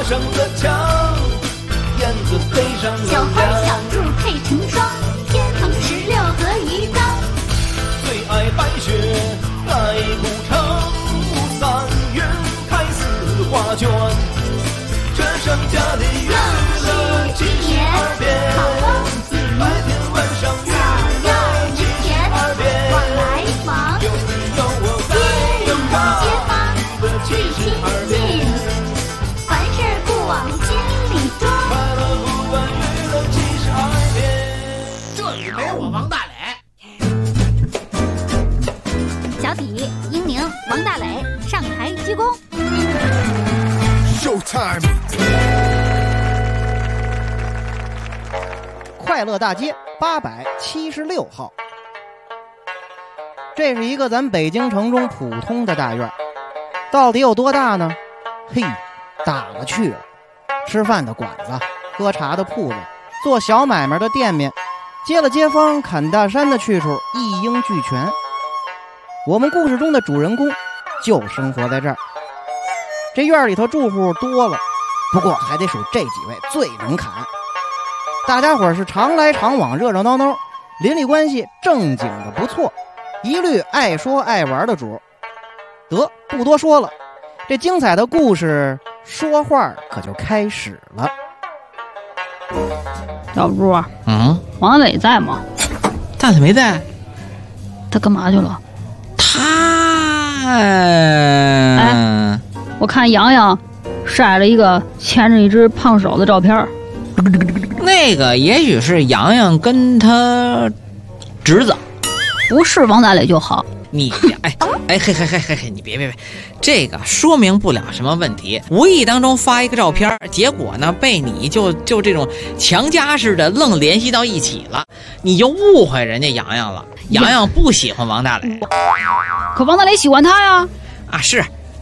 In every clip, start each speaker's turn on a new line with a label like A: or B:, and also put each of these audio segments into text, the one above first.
A: 上的墙，燕子飞上了
B: 小花小兔配成双，天蓬16和鱼缸。
A: 最爱白雪来古城，3月开4画卷，这盛家的娱乐72变，白天晚上娱乐72变，有你有我在有他
B: 街坊
A: 的72变，
B: 凡事不往心里装。
A: 快乐不管娱乐72变。
C: 这里没我王大磊。
B: 小底、英宁、王大磊上台鞠躬。
D: Showtime！
E: 快乐大街876号，这是一个咱北京城中普通的大院，到底有多大呢？嘿，大了去了。吃饭的馆子，喝茶的铺子，做小买卖的店面，接了街坊砍大山的去处一应俱全。我们故事中的主人公就生活在这儿。这院里头住户多了，不过还得数这几位最能砍。大家伙是常来常往，热热闹闹，邻里关系正经的不错，一律爱说爱玩的主。得，不多说了，这精彩的故事说话可就开始了。
F: 小猪，王大磊在吗？
G: 大磊没在。
F: 他干嘛去了？
G: 他
F: 我看洋洋晒了一个牵着一只胖手的照片。
G: 那个也许是洋洋跟他侄子，
F: 不是王大磊就好。
G: 你嘿，你别，这个说明不了什么问题。无意当中发一个照片，结果呢被你就这种强加似的愣联系到一起了，你就误会人家洋洋了。洋洋不喜欢王大磊，
F: 可王大磊喜欢他呀。
G: 啊是，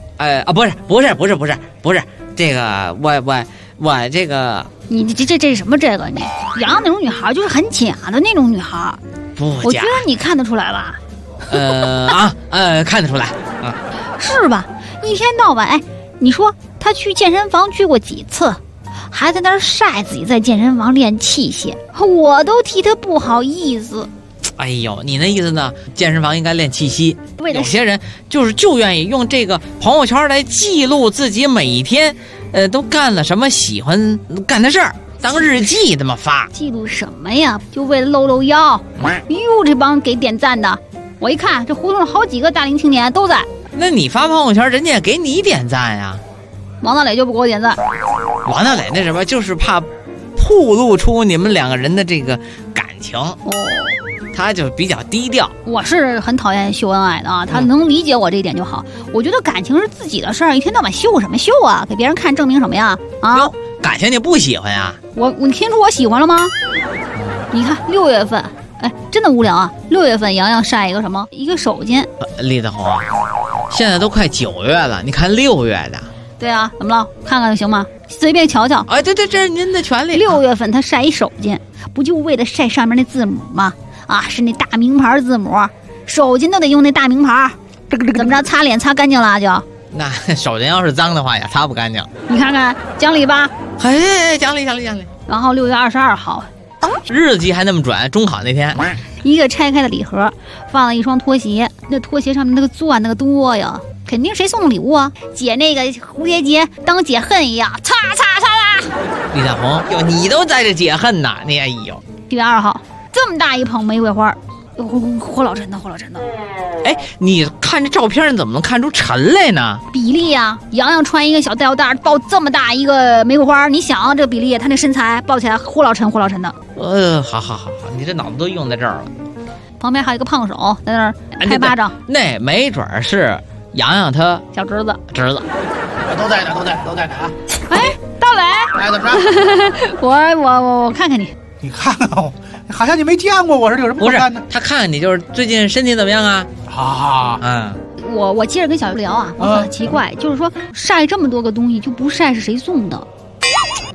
G: 不是，这个我这个
F: 你这什么这个你洋洋那种女孩就是很假的那种女孩，
G: 不假，
F: 我觉得你看得出来吧？
G: 看得出来啊，
F: 是吧？一天到晚，你说他去健身房去过几次，还在那儿晒自己在健身房练器械，我都替他不好意思。
G: 哎呦，你那意思呢？健身房应该练气息。有些人就愿意用这个朋友圈来记录自己每一天，都干了什么喜欢干的事儿，当日记这么发。
F: 记录什么呀？就为了露腰。哟，这帮给点赞的，我一看这胡同好几个大龄青年都在。
G: 那你发朋友圈，人家也给你点赞呀。
F: 王大磊就不给我点赞。
G: 王大磊那什么，就是怕暴露出你们两个人的这个感情。他就比较低调。我是很讨厌秀恩爱的啊，他能理解我这一点就好。我觉得感情是自己的事儿，一天到晚秀什么秀啊？给别人看证明什么呀？啊，感情你不喜欢呀？你听出我喜欢了吗？你看6月份，真的无聊啊。6月份洋洋晒一个什么？一个手巾。李子红，现在都快9月了，你看6月的。对啊，怎么了？看看行吗？随便瞧瞧。对，这是您的权利。6月份他晒一手巾，不就为了晒上面那字母吗？啊，是那大名牌字母，手巾都得用那大名牌。怎么着？擦脸擦干净了就？那手巾要是脏的话也擦不干净。你看看讲理吧？讲理。然后6月22号，日期还那么准，中考那天，一个拆开的礼盒，放了一双拖鞋，那拖鞋上面那个钻那个多呀，肯定谁送的礼物啊？解那个蝴蝶结当解恨一样，擦。李大红，哟，你都在这解恨呐？你哎呦！7月2号。这么大一捧玫瑰花，火老沉的。你看这照片，你怎么能看出沉来呢？比例呀，洋洋穿一个小吊带抱这么大一个玫瑰花，你想这个比例，他那身材抱起来火老沉的。好，你这脑子都用在这儿了。旁边还有一个胖手在那儿拍巴掌，那没准是洋洋他小侄子。都在呢啊！大磊，怎么着？我看看你。
C: 你看看我，好像你没见过我似的，有什么可看的？他看你就是最近身体怎么样啊？我接着跟小鱼聊啊，我很奇怪，就是说晒这么多个东西就不晒是谁送的？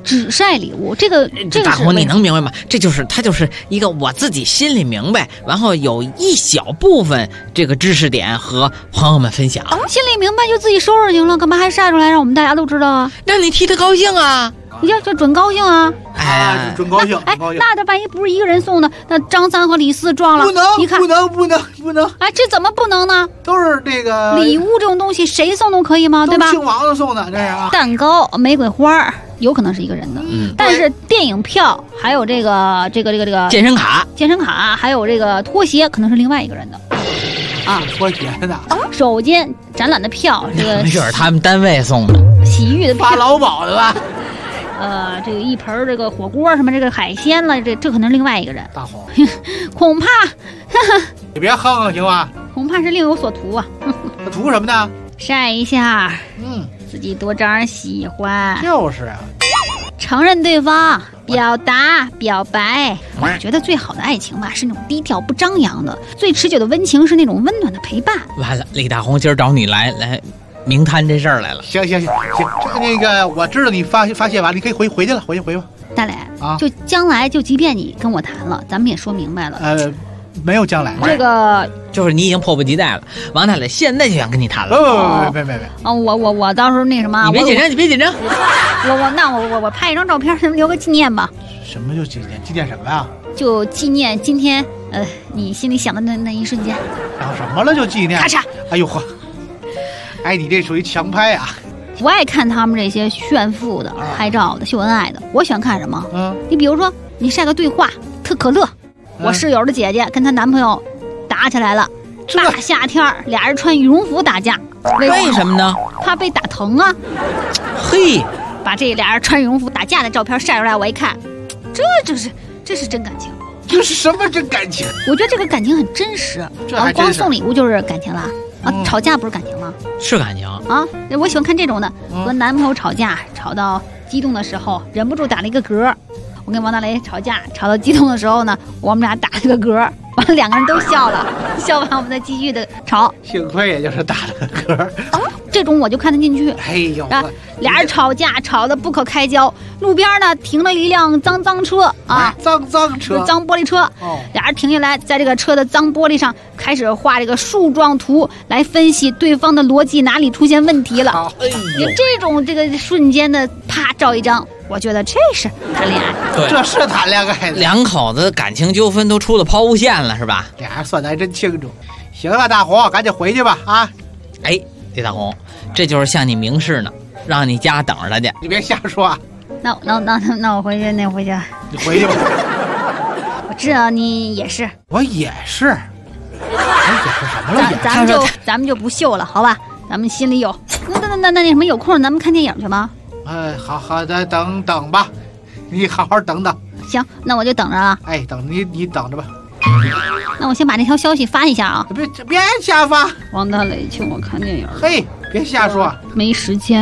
F: 只晒礼物，这个
C: 大红你能明白吗？它就是一个我自己心里明白，然后有一小部分这个知识点和朋友们分享。
F: 心里明白就自己收拾行了，干嘛还晒出来让我们大家都知道啊？
C: 让你替他高兴啊！
F: 这准高兴啊！
D: 准高兴！
F: 那他万一不是一个人送的，那张三和李四撞了，你看
D: 不能！
F: 哎，这怎么不能呢？
D: 都是这个
F: 礼物这种东西，谁送都可以吗？对吧？
D: 姓王的送的，这是啊。
F: 蛋糕、玫瑰花有可能是一个人的，但是电影票还有这个
C: 健身卡，
F: 还有这个拖鞋，可能是另外一个人的。
D: 拖鞋的。
F: 首先展览的票，这个
C: 就是他们单位送的。
F: 洗浴的票，
D: 发劳保的吧？
F: 这个一盆这个火锅什么这个海鲜了，这可能是另外一个人。
D: 大红，
F: 恐怕，
D: 你别哼哼行吗？
F: 恐怕是另有所图啊。
D: 他图什么呢？
F: 晒一下，自己多招人喜欢。
D: 就是啊，
F: 承认对方，表达表白。我觉得最好的爱情吧，是那种低调不张扬的；最持久的温情是那种温暖的陪伴。
C: 完了，李大红今儿找你来明摊这事儿来了。
D: 行，那个我知道你发泄完，你可以回去了，回吧。
F: 大磊就将来就即便你跟我谈了，咱们也说明白了。
D: 没有将来，
F: 这个
C: 就是你已经迫不及待了。王大磊现在就想跟你谈了。
D: 别！
F: 我到时候那什么，
C: 你别紧张。
F: 我拍一张照片，留个纪念吧。
D: 什么就纪念？纪念什么呀？
F: 就纪念今天你心里想的那一瞬间。
D: 想什么了就纪念？
F: 咔嚓！
D: 哎呦呵！哎，你这属于强拍啊！
F: 我爱看他们这些炫富的、拍照的、秀恩爱的。我喜欢看什么？你比如说，你晒个对话，特可乐。我室友的姐姐跟她男朋友打起来了，大夏天俩人穿羽绒服打架，
C: 为什么呢？
F: 怕被打疼啊。
C: 嘿，
F: 把这俩人穿羽绒服打架的照片晒出来，我一看，这是真感情。
D: 这是什么真感情？
F: 我觉得这个感情很真实。光送礼物就是感情了。吵架不是感情吗？
C: 是感情
F: 啊！我喜欢看这种的，和男朋友吵架，吵到激动的时候，忍不住打了一个嗝。我跟王大雷吵架，吵到激动的时候呢，我们俩打了个嗝，完了两个人都笑了，笑完我们再继续的吵。
D: 幸亏也就是打了个嗝。
F: 这种我就看得进去。
D: 哎呦，
F: 俩人吵架吵得不可开交，路边呢停了一辆脏车
D: 脏车，
F: 脏玻璃车。俩人停下来，在这个车的脏玻璃上开始画这个树状图，来分析对方的逻辑哪里出现问题了。这种这个瞬间的啪照一张，我觉得这是谈恋爱。
C: 对，
D: 这是谈恋爱。
C: 两口子感情纠纷都出了抛物线了，是吧？
D: 俩人算得还真清楚。行了，大红，赶紧回去吧啊！
C: 哎，李大红，这就是向你明示呢，让你家等着他去。
D: 你别瞎说啊！
F: 那我回去，回去。
D: 你回去吧。
F: 我知道你也是。
D: 我也是。什么
F: 了？咱们就不秀了，好吧？咱们心里有。那什么，有空咱们看电影去吗？
D: 好的，等吧，你好好等等。
F: 行，那我就等着啊。
D: 哎，你等着吧。
F: 那我先把那条消息发一下啊。
D: 别瞎发。
F: 王大雷请我看电影。
D: 嘿，别瞎说。
F: 没时间。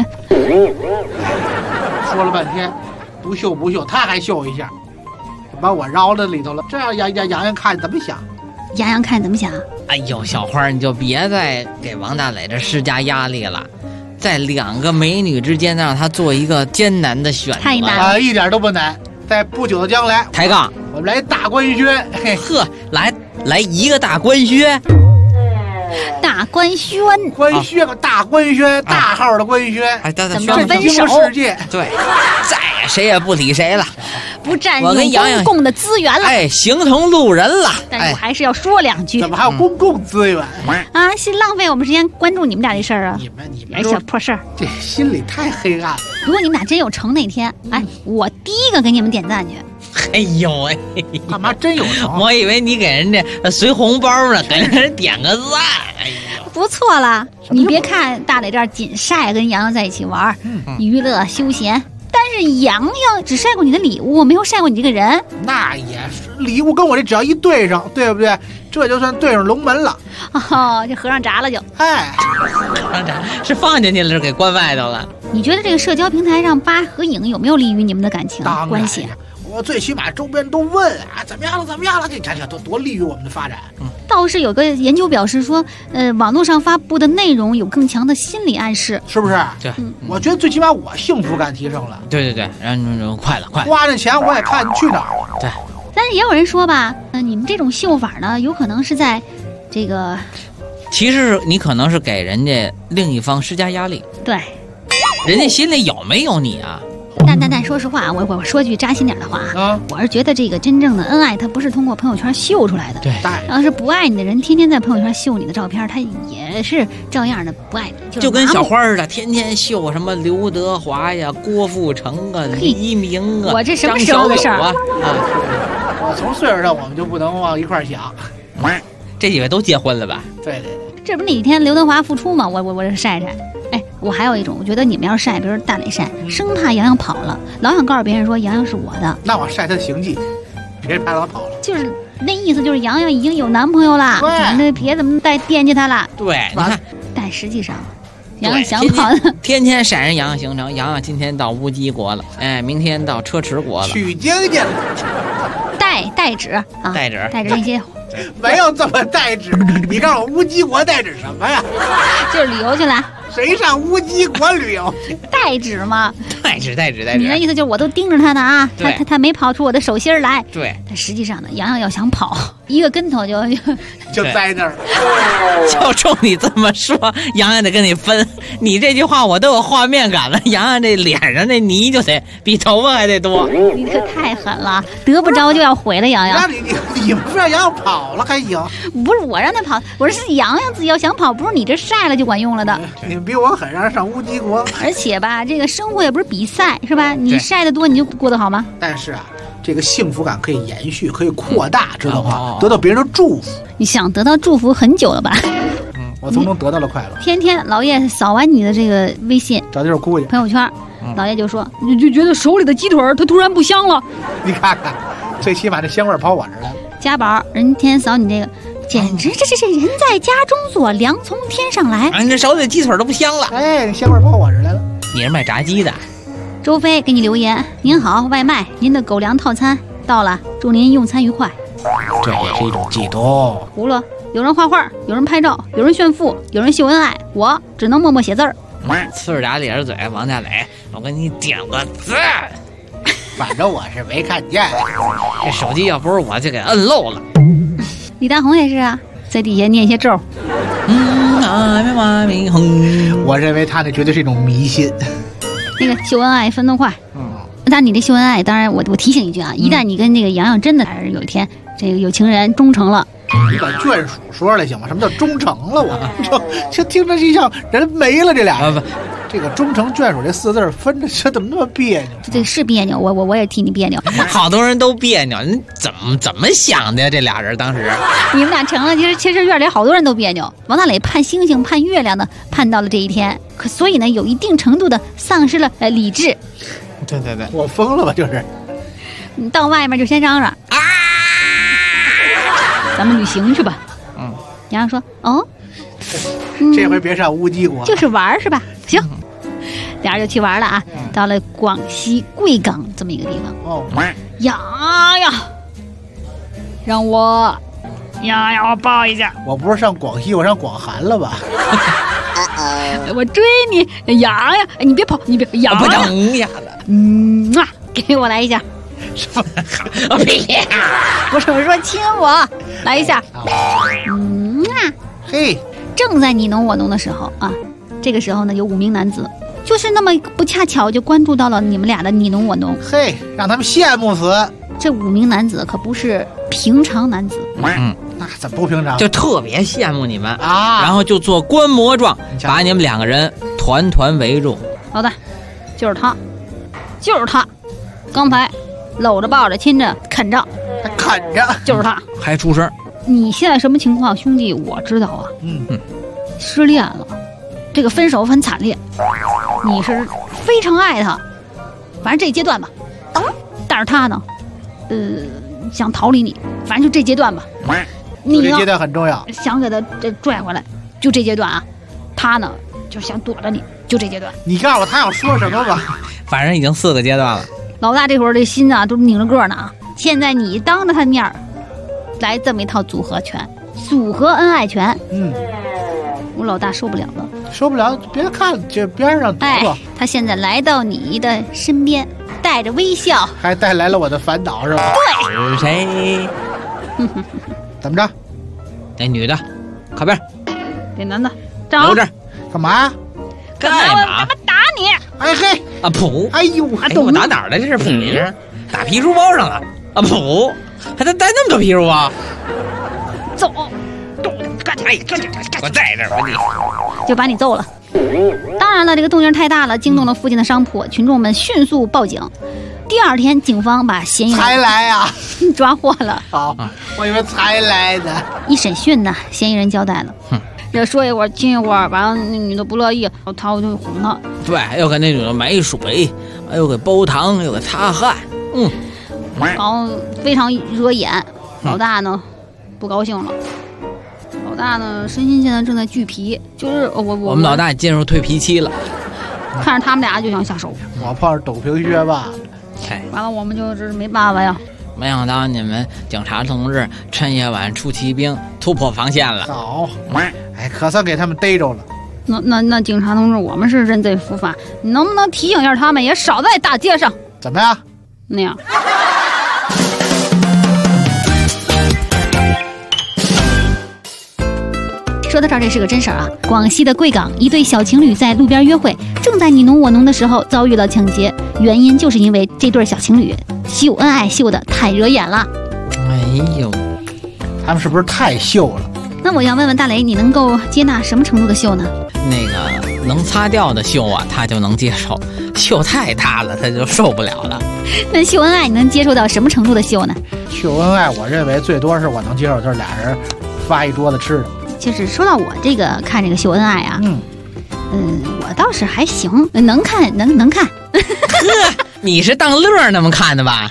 D: 说了半天，不秀，他还秀一下，把我绕到里头了。这样洋洋看怎么想？
F: 洋洋看怎么想？
C: 哎呦，小花，你就别再给王大磊这施加压力了。在两个美女之间让他做一个艰难的选择，
F: 太难了。
D: 一点都不难，在不久的将来
C: 抬杠，
D: 我们来大官宣。
C: 呵，来一个大官宣，
F: 大官宣，
D: 大官宣，大号的官宣，
F: 怎么分手？
D: 世界
C: 对，再也谁也不理谁了，
F: 不占用公共的资源了，
C: 哎，形同路人了。
F: 但是我还是要说两句，
D: 怎么还有公共资源
F: 啊？是浪费我们时间关注你们俩这事儿啊？
D: 你们
F: 小破事儿，
D: 这心里太黑暗了。
F: 如果你们俩真有成那天，哎，我第一个给你们点赞去。
C: 哎呦喂，
D: 干嘛真有成？
C: 我以为你给人家随红包呢，给人点个赞。哎呦，
F: 不错了。你别看大磊这儿仅晒跟洋洋在一起玩，娱乐休闲。但是洋洋只晒过你的礼物，没有晒过你这个人。
D: 那也是，礼物跟我这只要一对上，对不对？这就算对上龙门了。
F: 哦，这和尚炸了就。
D: 哎，
C: 和尚炸是放进去了，是给关外头了。
F: 你觉得这个社交平台上发合影有没有利于你们的感情关系？
D: 我最起码周边都问啊，怎么样了？这多利于我们的发展。
F: 倒是有个研究表示说，网络上发布的内容有更强的心理暗示，
D: 是不是？
C: 对，
D: 我觉得最起码我幸福感提升了。
C: 对，然后快了，
D: 花这钱我也看去哪儿了。
C: 对，
F: 但是也有人说吧，你们这种秀法呢，有可能是在这个，
C: 其实你可能是给人家另一方施加压力。
F: 对，
C: 人家心里有没有你啊？
F: 但说实话，我说句扎心点的话啊，我是觉得这个真正的恩爱，它不是通过朋友圈秀出来的。
C: 对，
F: 要是不爱你的人，天天在朋友圈秀你的照片，他也是照样的不爱你，
C: 就跟小花似的，天天秀什么刘德华呀、郭富城啊、黎明啊、
F: 我这什么时候的事儿
C: 啊？
D: 我从岁数上我们就不能往一块儿想。
C: 这几位都结婚了吧？
D: 对，
F: 这不是那几天刘德华复出吗？我晒晒。哎，我还有一种，我觉得你们要晒，比如大磊晒，生怕杨洋跑了，老想告诉别人说杨洋是我的。
D: 那我晒他的行迹，别人怕他跑了。
F: 就是那意思，就是杨洋已经有男朋友了，那别怎么再惦记他了。
C: 对，你看，
F: 但实际上，杨洋想跑的，
C: 天天晒人杨洋行程。杨洋今天到乌鸡国了，哎，明天到车迟国了，
D: 取经去了。
F: 代指啊，代指那些。
D: 没有这么代指，你告诉我乌鸡国代指什么呀？
F: 就是旅游去了。
D: 谁上乌鸡国旅游？
F: 代指吗？
C: 代指。
F: 你的意思就是我都盯着他呢啊，他没跑出我的手心来。
C: 对。
F: 但实际上呢，杨洋要想跑，一个跟头
D: 就栽那儿。
C: 就冲你这么说，杨洋得跟你分。你这句话我都有画面感了。杨洋这脸上那泥就得比头发还得多。
F: 你可太狠了，得不着就要毁了杨洋。
D: 那你不让杨洋跑了还行？
F: 不是我让他跑，我是杨洋自己要想跑，不是你这晒了就管用了的。
D: 你比我狠，让人上乌鸡国。
F: 而且吧，这个生活也不是比赛，是吧？你晒得多，你就过得好吗？
D: 但是啊，这个幸福感可以延续，可以扩大，知道吗？得到别人的祝福。
F: 你想得到祝福很久了吧？
D: 我从中得到了快乐。
F: 天天老爷扫完你的这个微信，
D: 找地儿哭去，
F: 朋友圈，老爷就说，你就觉得手里的鸡腿它突然不香了。
D: 你看看，最起码这香味跑我这儿来了。
F: 家宝，人天天扫你这个。简直这人在家中坐，凉从天上来。
C: 你这手里的鸡腿都不香了。
D: 哎，香味跑我这来了。
C: 你是卖炸鸡的？
F: 周飞给你留言，您好，外卖，您的狗粮套餐到了，祝您用餐愉快。
D: 这也是一种悸动。
F: 糊了，有人画画，有人拍照，有人炫富，有人秀恩爱，我只能默默写字儿。
C: 呲着俩咧着嘴，王家磊，我给你点个赞。
D: 反正我是没看见，
C: 这手机要不是我就给摁漏了。
F: 李大红也是啊，在底下念一些咒。
D: 我认为他那绝对是一种迷信。
F: 那个秀恩爱分得快，但你这秀恩爱，当然我提醒一句啊，一旦你跟那个杨洋真的还是有一天这个有情人终成了，
D: 你把眷属说了行吗？什么叫忠诚了？我这听着就像人没了这俩人。这个忠诚眷属这四字分着，这怎么那么别扭？
F: 这是别扭，我也替你别扭。
C: 好多人都别扭，你怎么想的呀？这俩人当时
F: 你们俩成了，其实院里好多人都别扭。王大磊盼星星盼月亮的盼到了这一天，可所以呢，有一定程度的丧失了理智。
C: 对，
D: 我疯了吧？就是
F: 你到外面就先嚷嚷啊，咱们旅行去吧。杨洋说哦。
D: 这回别上乌鸡国，
F: 就是玩是吧？行，俩人就去玩了啊。到了广西贵港这么一个地方。杨洋，让我抱一下。
D: 我不是上广西，我上广韩了吧？
F: 我追你，杨洋，你别跑，你别杨洋，
C: 不等呀了。
F: 给我来一下。不是我说亲我，来一下。
D: 嘿。
F: 正在你侬我侬的时候啊，这个时候呢，有5名男子，就是那么不恰巧就关注到了你们俩的你侬我侬。
D: 嘿，让他们羡慕死。
F: 这5名男子可不是平常男子，
D: 那怎么不平常？
C: 就特别羡慕你们
D: 啊，
C: 然后就做观摩状，把你们2个人团团围住。
F: 老大，就是他，刚才搂着抱着亲着啃着，
D: 还啃着，
F: 就是他，
C: 还出声。
F: 你现在什么情况，兄弟？我知道啊。失恋了，这个分手很惨烈，你是非常爱他，反正这阶段吧。但是他呢，想逃离你，反正就这阶段吧。
D: 你这阶段很重要，
F: 想给他这拽回来，就这阶段啊。他呢，就想躲着你，就这阶段。
D: 你告诉我他要说什么吧。
C: 反正已经4个阶段了。
F: 老大这会儿这心啊都拧着个呢啊。现在你当着他面来这么一套组合拳， 组合恩爱拳。我老大受不了了，
D: 受不了，别看这边上躲躲。
F: 他现在来到你的身边，带着微笑，
D: 还带来了我的烦恼是吧？
F: 对，
C: 是谁？
D: 怎么着？
C: 那女的，靠边。
F: 这男的，站好。
C: 留着。
D: 干嘛呀？
C: 干嘛？
F: 干嘛打你？
D: 哎嘿！
C: 啊噗！
D: 哎呦，
C: 我打哪儿了？这是粉名，打皮书包上了。啊噗！还带那么多皮书包？
F: 走。
C: 我在这儿，
F: 就把你揍了。当然了，这个动静太大了，惊动了附近的商铺，群众们迅速报警。第二天，警方把嫌疑人
D: 才来呀
F: 抓获了。
D: 好，我以为才来的。
F: 一审讯呢，嫌疑人交代了。这说一会儿亲一会儿，完了那女的不乐意，他就哄她。
C: 对，又给那女的买水，又给煲汤，又给擦汗。
F: 然后非常惹眼。老大呢，不高兴了。老大呢，身心现在正在聚皮，就是我
C: 们老大进入蜕皮期了，
F: 看着他们俩就想下手。
D: 我碰上抖平靴吧，
F: 完了我们就是没办法呀。
C: 没想到你们警察同志趁夜晚出奇兵，突破防线了。
D: 好，哎，可算给他们逮着了。
F: 那警察同志，我们是认罪伏法，你能不能提醒一下他们，也少在大街上？
D: 怎么样？
F: 那样。说到这儿，这是个真事儿啊！广西的贵港一对小情侣在路边约会，正在你侬我侬的时候遭遇了抢劫，原因就是因为这对小情侣秀恩爱秀的太惹眼了。
C: 哎呦，
D: 他们是不是太秀了？
F: 那我要问问大雷，你能够接纳什么程度的秀呢？
C: 那个能擦掉的秀啊，他就能接受；秀太大了，他就受不了了。
F: 那秀恩爱你能接受到什么程度的秀呢？
D: 秀恩爱，我认为最多是我能接受，就是俩人发一桌子吃的。
F: 就是说到我这个看这个秀恩爱啊，我倒是还行，能看能看。
C: 呵，你是当乐那么看的吧？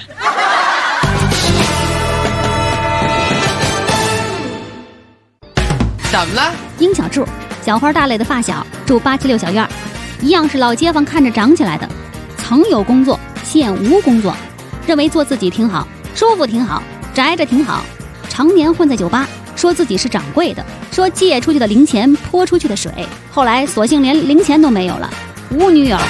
C: 怎么了？
F: 殷小柱，小花大磊的发小，住876小院，一样是老街坊看着长起来的，曾有工作，现无工作，认为做自己挺好，舒服挺好，宅着挺好，常年混在酒吧，说自己是掌柜的，说借出去的零钱泼出去的水，后来索性连零钱都没有了，无女友。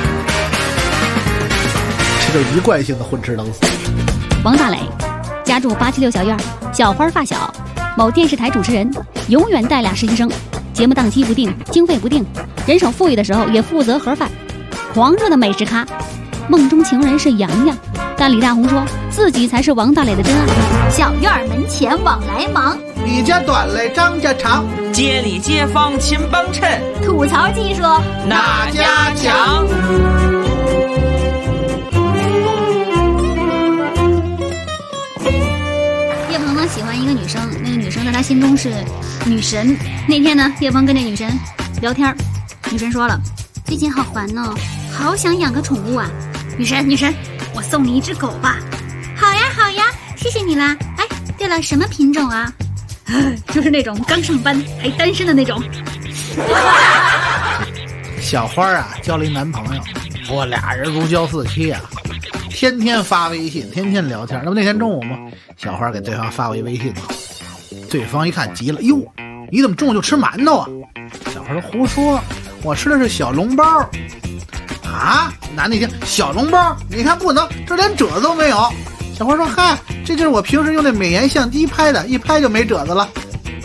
D: 这就一贯性的混吃等死。
F: 王大磊，家住876小院，小花发小，某电视台主持人，永远带俩实习生，节目档期不定，经费不定，人手富裕的时候也负责盒饭，狂热的美食咖，梦中情人是洋洋，但李大红说自己才是王大磊的真爱。小院门前往来忙，
D: 李家短来张家长，
C: 街里街坊勤帮衬，
F: 吐槽技术
C: 哪家强？
F: 叶鹏呢喜欢一个女生，那个女生在他心中是女神。那天呢，叶鹏跟这女神聊天，女神说了，最近好烦哦，好想养个宠物啊。女神，我送你一只狗吧。好呀，谢谢你啦。哎，对了，什么品种啊？就是那种刚上班还单身的那种。
D: 小花啊，交了一男朋友，我俩人如胶似漆啊，天天发微信，天天聊天。那不那天中午吗？小花给对方发过一微信，对方一看急了，哟，你怎么中午就吃馒头啊？小花说胡说，我吃的是小笼包。啊，男的一听小笼包，你看不能，这连褶子都没有。小花说嗨，这就是我平时用那美颜相机拍的，一拍就没褶子了。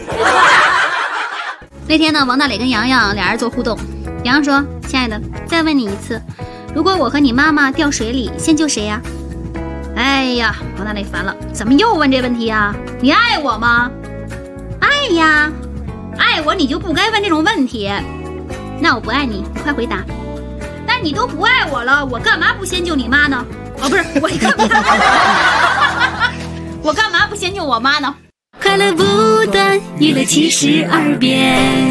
F: 那天呢，王大磊跟洋洋俩人做互动，洋洋说，亲爱的，再问你一次，如果我和你妈妈掉水里，先救谁呀？哎呀，王大磊烦了，怎么又问这问题啊？你爱我吗？爱呀，爱我你就不该问这种问题。那我不爱你，快回答。那你都不爱我了，我干嘛不先救你妈呢？哦，不是，我干嘛不先救我妈呢？
B: 快乐不断，娱乐72变。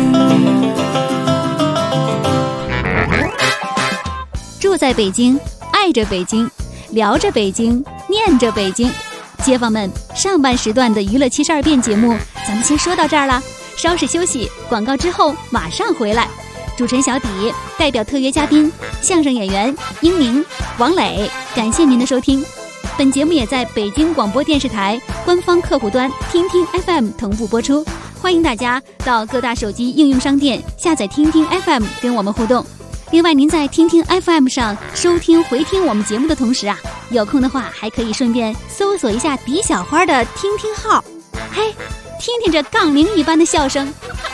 F: 住在北京，爱着北京，聊着北京，念着北京。街坊们，上半时段的娱乐72变节目，咱们先说到这儿了，稍事休息，广告之后马上回来。主持人小底代表特约嘉宾相声演员英宁、王磊，感谢您的收听。 本节目也在北京广播电视台官方客户端听听 FM 同步播出，欢迎大家到各大手机应用商店下载听听 FM 跟我们互动。另外，您在听听 FM 上收听回听我们节目的同时啊，有空的话还可以顺便搜索一下迪小花的听听号，嘿，听听这杠铃一般的笑声。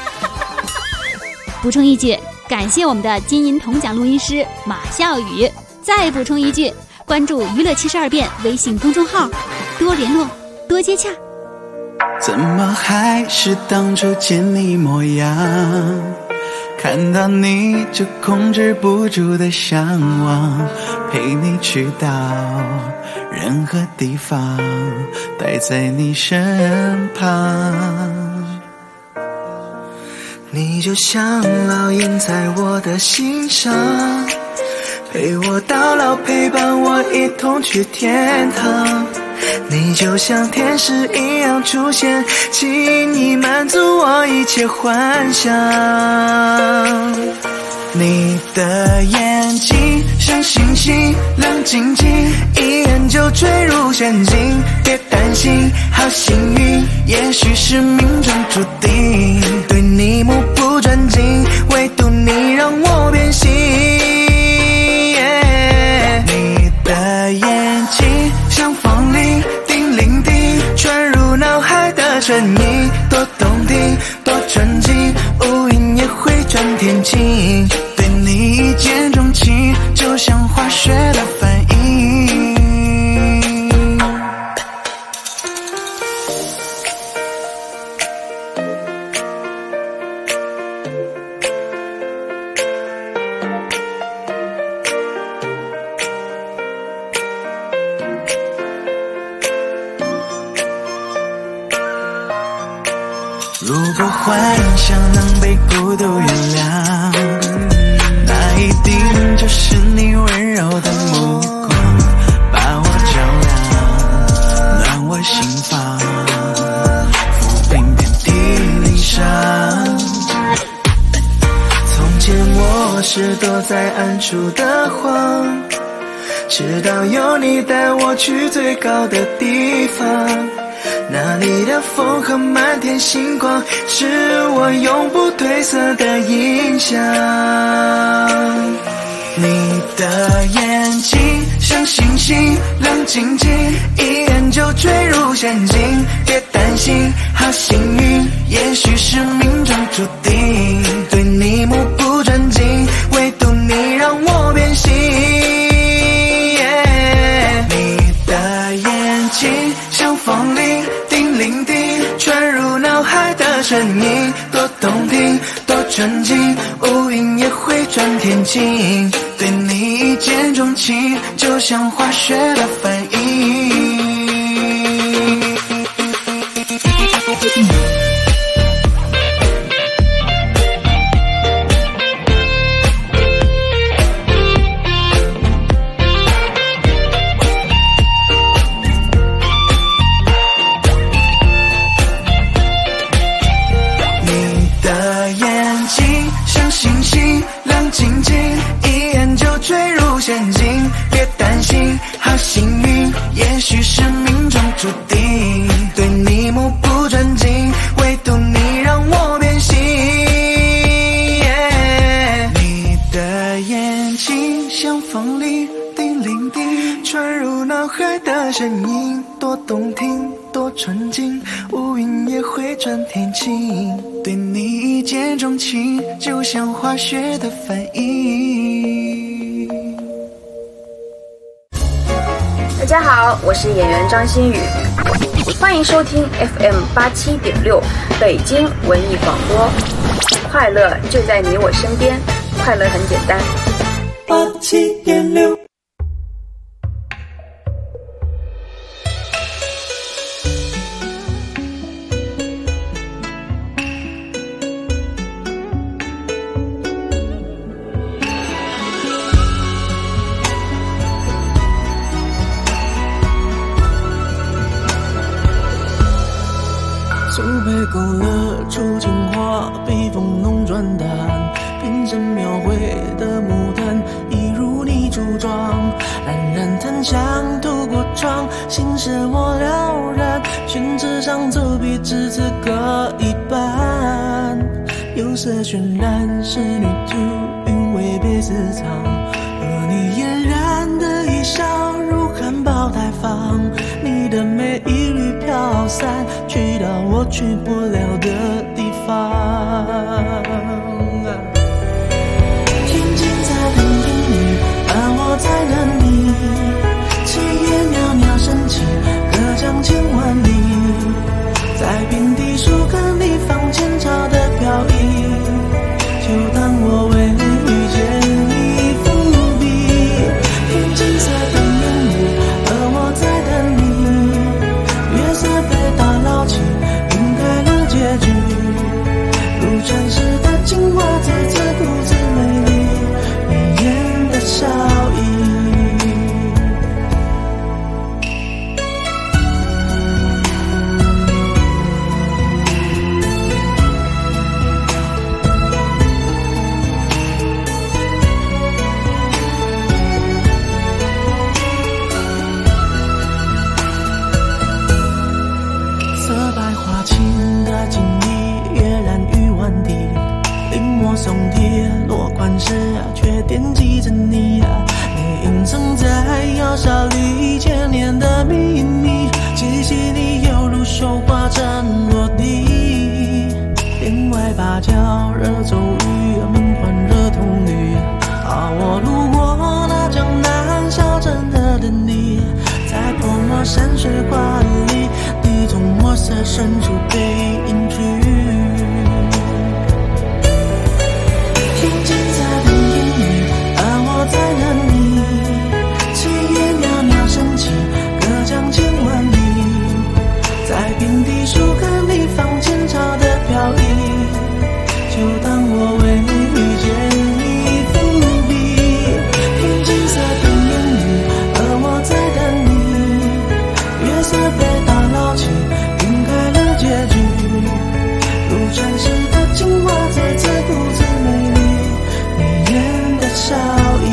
F: 补充一句，感谢我们的金银铜奖录音师马笑宇。再补充一句，关注娱乐72变微信公众号，多联络，多接洽。
A: 怎么还是当初见你模样？看到你就控制不住的向往，陪你去到任何地方，待在你身旁。你就像烙印在我的心上，陪我到老，陪伴我一同去天堂。你就像天使一样出现，轻易满足我一切幻想。你的眼睛像星星亮晶晶，一眼就坠入陷阱。别担心，好幸运，也许是命中注定。对你目不转睛，唯独你让我变心。你的眼睛像风铃叮铃叮，传入脑海的声音，多动听，多纯净，乌云也会转天晴。对你一见钟情，就像化学的反应。如果幻想能被孤独原谅，那一定就是你温柔的目光，把我照亮，暖我心房，抚平遍体鳞伤。从前我是躲在暗处的谎，直到有你带我去最高的地方，那里的风和满天星光，是我永不褪色的印象。你的眼睛像星星亮晶晶，一眼就坠入陷阱。别担心，好幸运，也许是命中注定。对你目不转睛，唯独你让我变心。你的眼睛像风铃叮铃叮，传入脑海的声音，多动听，多纯净，乌云也会转天晴。对你一见钟情，就像化学的反应。别担心，好幸运，也许是命中注定。对你目不转睛，唯独你让我变心。你的眼睛像风铃叮铃叮，传入脑海的声音，多动听，多纯净，乌云也会转天晴。对你一见钟情，就像化学的反应。
H: 大家好，我是演员张馨予，欢迎收听 FM87.6 北京文艺广播。快乐就在你我身边，快乐很简单。
A: 87.6
I: 苏北勾勒出情画，笔锋浓转淡，瓶身描绘的牡丹，一如你初妆，冉冉檀香透过窗，心事我了然，宣纸上走笔只字各一半。有色渲染是旅途，韵味被私藏，而你嫣然的一笑如含苞待放，你的美一缕飘散，去到我去不了的地方。天津在等烟雨，而我在等你，七叶袅袅升起，隔江千万里，在平地树根里放前朝的飘逸，就当我为遇见你伏笔。天青色等烟雨，而我在等你，月色被打捞起，晕开了结局，如传世的情话字字故字美丽，你眼的笑意。松铁落款时却惦记着你，你隐藏在窑烧里千年的秘密，气息里犹如绣花针落地，天外芭蕉惹骤雨，门环惹铜绿，我路过那江南小镇的等你，在泼墨山水画里，你从墨色深处被隐去。天津在等烟雨，而我在等你，七叶袅袅升起，隔江千万里，在平地树根里放前朝的飘逸，就当我为遇见你伏笔。天津在等烟雨，而我在等你，月色被打捞起，晕开了结局，如传世的情话字字故字美丽，笑意。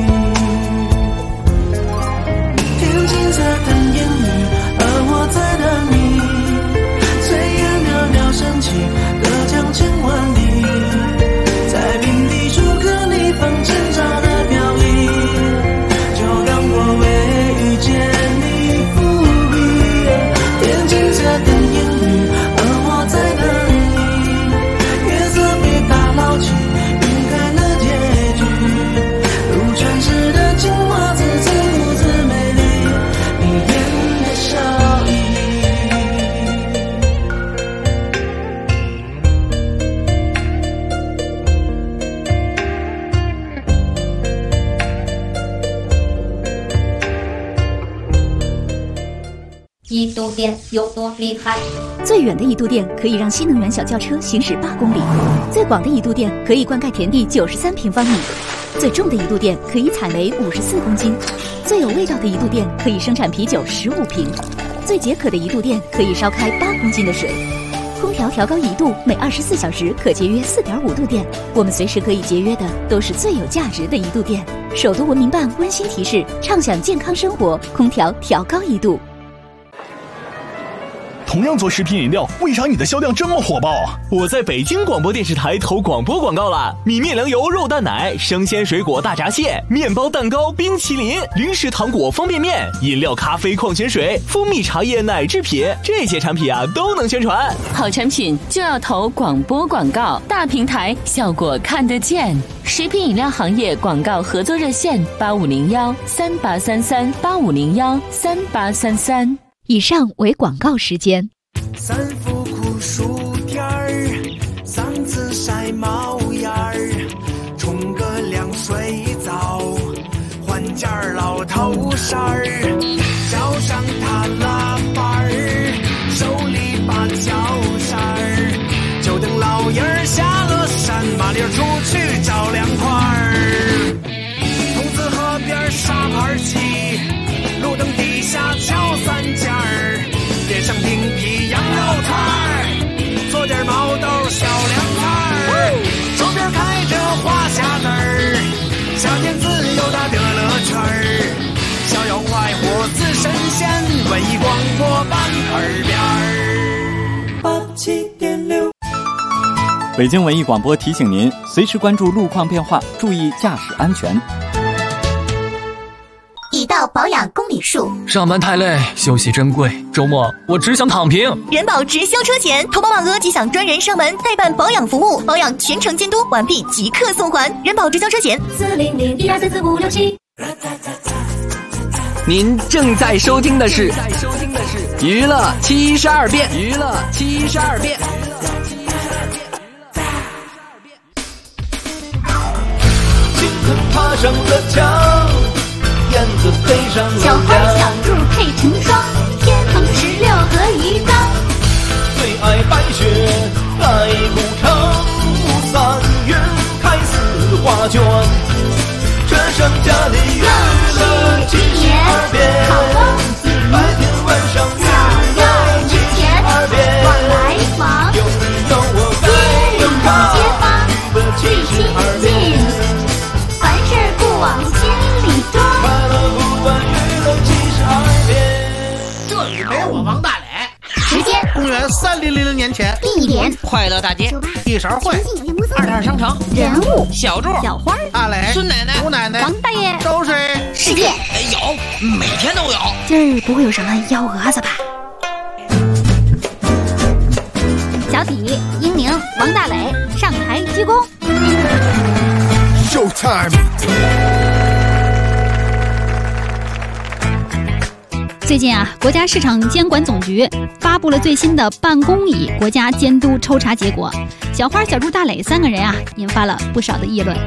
I: 天青色等烟雨，而我在等你，炊烟袅袅升起，隔江千万里，在平地树根里放前朝的飘逸，就当我为遇见你伏笔。天青色等烟雨，而我在等你，月色被打捞起，晕开了结局，传世的情话字字故字美丽，你眼的笑意。
B: 一度电有多厉害？
J: 最远的一度电可以让新能源小轿车行驶8公里，最广的一度电可以灌溉田地93平方米，最重的一度电可以采煤54公斤，最有味道的一度电可以生产啤酒15瓶，最解渴的一度电可以烧开8公斤的水。空调调高1度，每24小时可节约4.5度电。我们随时可以节约的都是最有价值的一度电。首都文明办温馨提示：畅享健康生活，空调调高1度。
K: 同样做食品饮料，为啥你的销量这么火爆啊？我在北京广播电视台投广播广告了，米面粮油肉蛋奶、生鲜水果大闸蟹、面包蛋糕、冰淇淋、零食糖果方便面、饮料咖啡矿泉水、蜂蜜茶叶奶制品，这些产品啊都能宣传。
L: 好产品就要投广播广告，大平台效果看得见。食品饮料行业广告合作热线85013833 85013833。
J: 以上为广告时间。
A: 三伏酷暑天儿，3次晒冒烟儿，冲个凉水澡，换件老头衫儿，脚上踏拉板儿，手里把脚扇儿，就等老爷儿下了山，麻溜出去找凉快儿。筒子河边沙盘棋，路灯底下敲3件儿，点上冰皮羊肉串儿，做点毛豆小凉菜儿，周边开着花匣子儿，夏天自由大的乐圈儿，逍遥快活似神仙，
M: 北京文艺广播提醒您，随时关注路况变化，注意驾驶安全。
J: 已到保养公里数，
N: 上班太累，休息珍贵，周末我只想躺平。
J: 人保直销车前投保满额即享专人上门代办保养服务，保养全程监督，完毕即刻送还。人保直销车前40012344567。
N: 您正在收听的是娱乐72变，娱乐72变。
A: 金盆爬上了墙，燕子飞上了
B: 小花小猪配成双，天蓬16和鱼缸。
A: 最爱白雪来古城，3月开4画卷。这剩下的娱乐72变，白天晚上娱乐72变。
B: 往来往，
A: 有你有我
B: 街里街坊，最亲近。凡事不往心里装。
A: 快乐不断娱乐72变。
D: 这里没我王大磊。
B: 时间：
D: 公元3000年前。
B: 地点：
C: 快乐大街。
D: 一勺会。
C: 二点商城。
B: 人物：
C: 小猪、
B: 小花、
D: 大磊、
C: 孙奶奶、
D: 吴奶奶、
B: 王大爷。
D: 都是
B: 世界
C: 有，每天都有。
B: 今儿不会有什么幺蛾子吧？小体、英宁、王大磊上台鞠躬。
A: Showtime。
F: 最近啊，国家市场监管总局发布了最新的办公椅国家监督抽查结果，小花、小猪、大磊3个人啊，引发了不少的议论。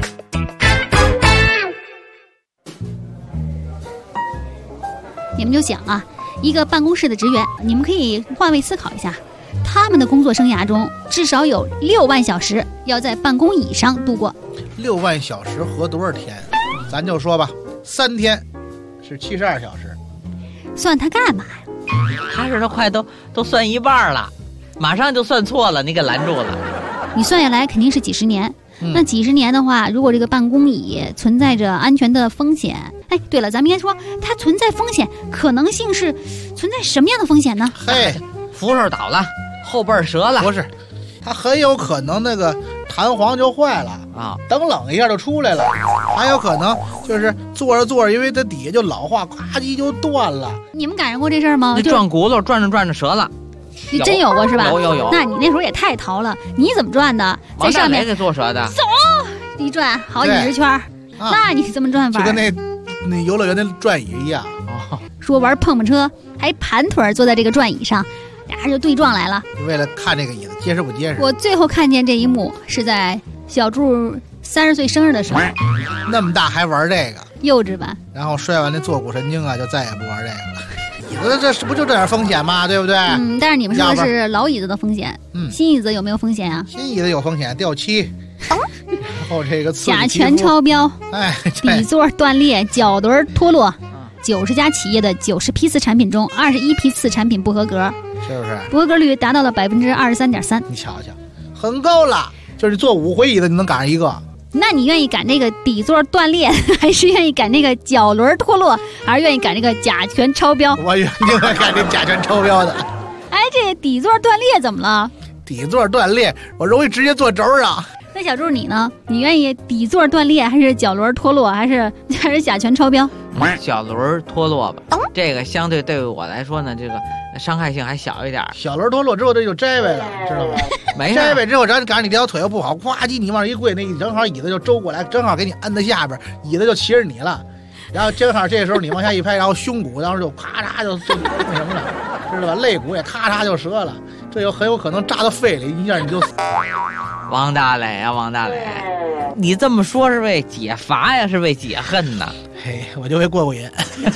F: 你们就想啊，一个办公室的职员，你们可以换位思考一下，他们的工作生涯中至少有6万小时要在办公椅上度过。
D: 6万小时合多少天？咱就说吧，3天是72小时。
F: 算他干嘛呀？
C: 他是快都算一半了，马上就算错了，你给拦住了。
F: 你算下来肯定是几十年。那几十年的话，如果这个办公椅存在着安全的风险，哎，对了，咱们应该说它存在风险，可能性是存在什么样的风险呢？
D: 嘿，
C: 扶手倒了，后背折了，
D: 不是，它很有可能那个弹簧就坏了啊，等冷一下就出来了，还有可能就是坐着坐着，因为它底下就老化，咵叽就断了。
F: 你们赶上过这事儿吗？
C: 那转轱辘转着转着折了。
F: 你真有过是吧？
C: 有。
F: 那你那时候也太淘了，你怎么转的？在上面
C: 给做折的。
F: 走，一转好几十圈，那你这么转法？
D: 就跟那游乐园的转椅一样。
F: 说玩碰碰车还盘腿坐在这个转椅上，俩人就对撞来了。
D: 为了看这个椅子结实不结实。
F: 我最后看见这一幕是在小柱30岁生日的时候。
D: 那么大还玩这个？
F: 幼稚吧？
D: 然后摔完那坐骨神经啊，就再也不玩这个了。椅子这不就这点风险吗？对不对？
F: 但是你们说的是老椅子的风险，新椅子有没有风险啊？
D: 新椅子有风险，掉漆，然后这个
F: 甲醛超标，底座断裂，脚轮脱落，90家企业的90批次产品中，21批次产品不合格，
D: 是不是？
F: 不合格率达到了23.3%。
D: 你瞧瞧，很高了，就是坐5回椅子你能赶上一个。
F: 那你愿意赶那个底座断裂，还是愿意赶那个脚轮脱落，还是愿意赶那个甲醛超标？
D: 我愿意赶这甲醛超标的。
F: 哎，这底座断裂怎么了？
D: 底座断裂，我容易直接坐轴上。
F: 那小柱你呢？你愿意底座断裂，还是脚轮脱落，还是甲醛超标？
C: 脚轮脱落吧，这个相对对于我来说呢，这个伤害性还小一点。
D: 小轮脱落之后，这就摘歪了，知道吗？
C: 没
D: 摘歪之后，赶上你这条腿又不好，呱唧你往一跪，那正好椅子就周过来，正好给你摁在下边，椅子就骑着你了。然后正好这时候你往下一拍，然后胸骨当时就咔嚓就那什么了，知道吧？肋骨也咔嚓就折了，这就很有可能扎到肺里，一下你就死。
C: 王大磊啊，王大磊，你这么说是为解乏呀，是为解恨呢？
D: 嘿，我就会过瘾。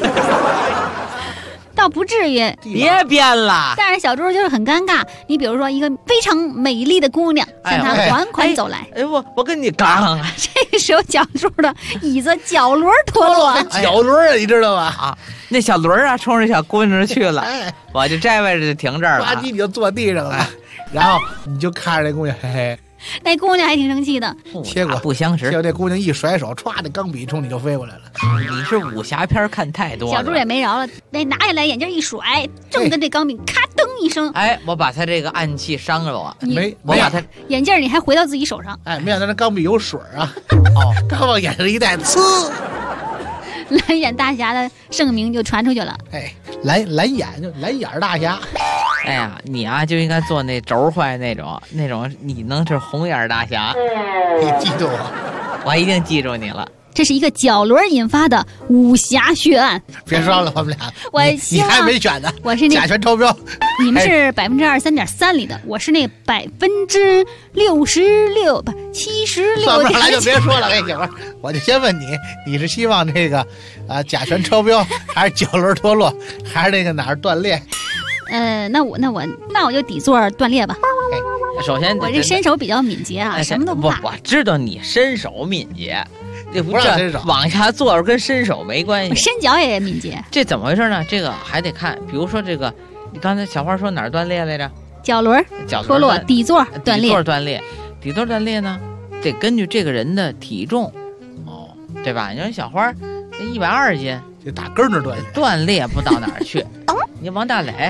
F: 倒不至于，
C: 别编了。
F: 但是小猪就是很尴尬。你比如说一个非常美丽的姑娘向他缓缓走来，
C: 我跟你刚，
F: 这个时候小猪的椅子脚轮脱落，
D: 脚轮啊，你知道吧？
C: 啊，那小轮啊，冲着小姑娘去了，我就摘位置就停这儿了，
D: 呱唧你就坐地上了，然后你就看着那姑娘，嘿嘿。
F: 那姑娘还挺生气的，
D: 结果
C: 不相识。
D: 结果这姑娘一甩手，歘，那钢笔冲你就飞过来了。
C: 你是武侠片看太多了。
F: 小猪也没饶了，那拿下来眼镜一甩，正跟这钢笔咔噔一声，
C: 哎，我把他这个暗器伤了我，
F: 我把他眼镜你还回到自己手上，
D: 哎，没想到那钢笔有水啊，刚往眼上一戴，呲，
F: 蓝眼大侠的盛名就传出去了。
D: 哎，蓝眼大侠。
C: 哎呀，你啊就应该做那轴坏那种，你能是红眼大侠。
D: 你记住我
C: 一定记住你了。
F: 这是一个角轮引发的武侠血案。
D: 别说了，我们俩，
F: 你
D: 还没选呢。
F: 我是那
D: 甲醛超标，
F: 你们是23.3%里的，我是那66%不76%。
D: 算不上来就别说了，我就先问你是希望这个甲醛超标，还是角轮脱落，还是那个哪儿断裂？
F: 那我就底座断裂吧。
C: 首先
F: 我这身手比较敏捷啊，什么都不怕。
C: 我知道你身手敏捷，这往下坐着跟身手没关系。
F: 身脚也敏捷。
C: 这怎么回事呢？这个还得看，比如说这个，你刚才小花说哪儿断裂来着？
F: 角轮脱落，底座断裂。
C: 底座断裂呢，得根据这个人的体重，对吧？你说小花120斤，
D: 就打根儿
C: 断裂不到哪儿去。你王大磊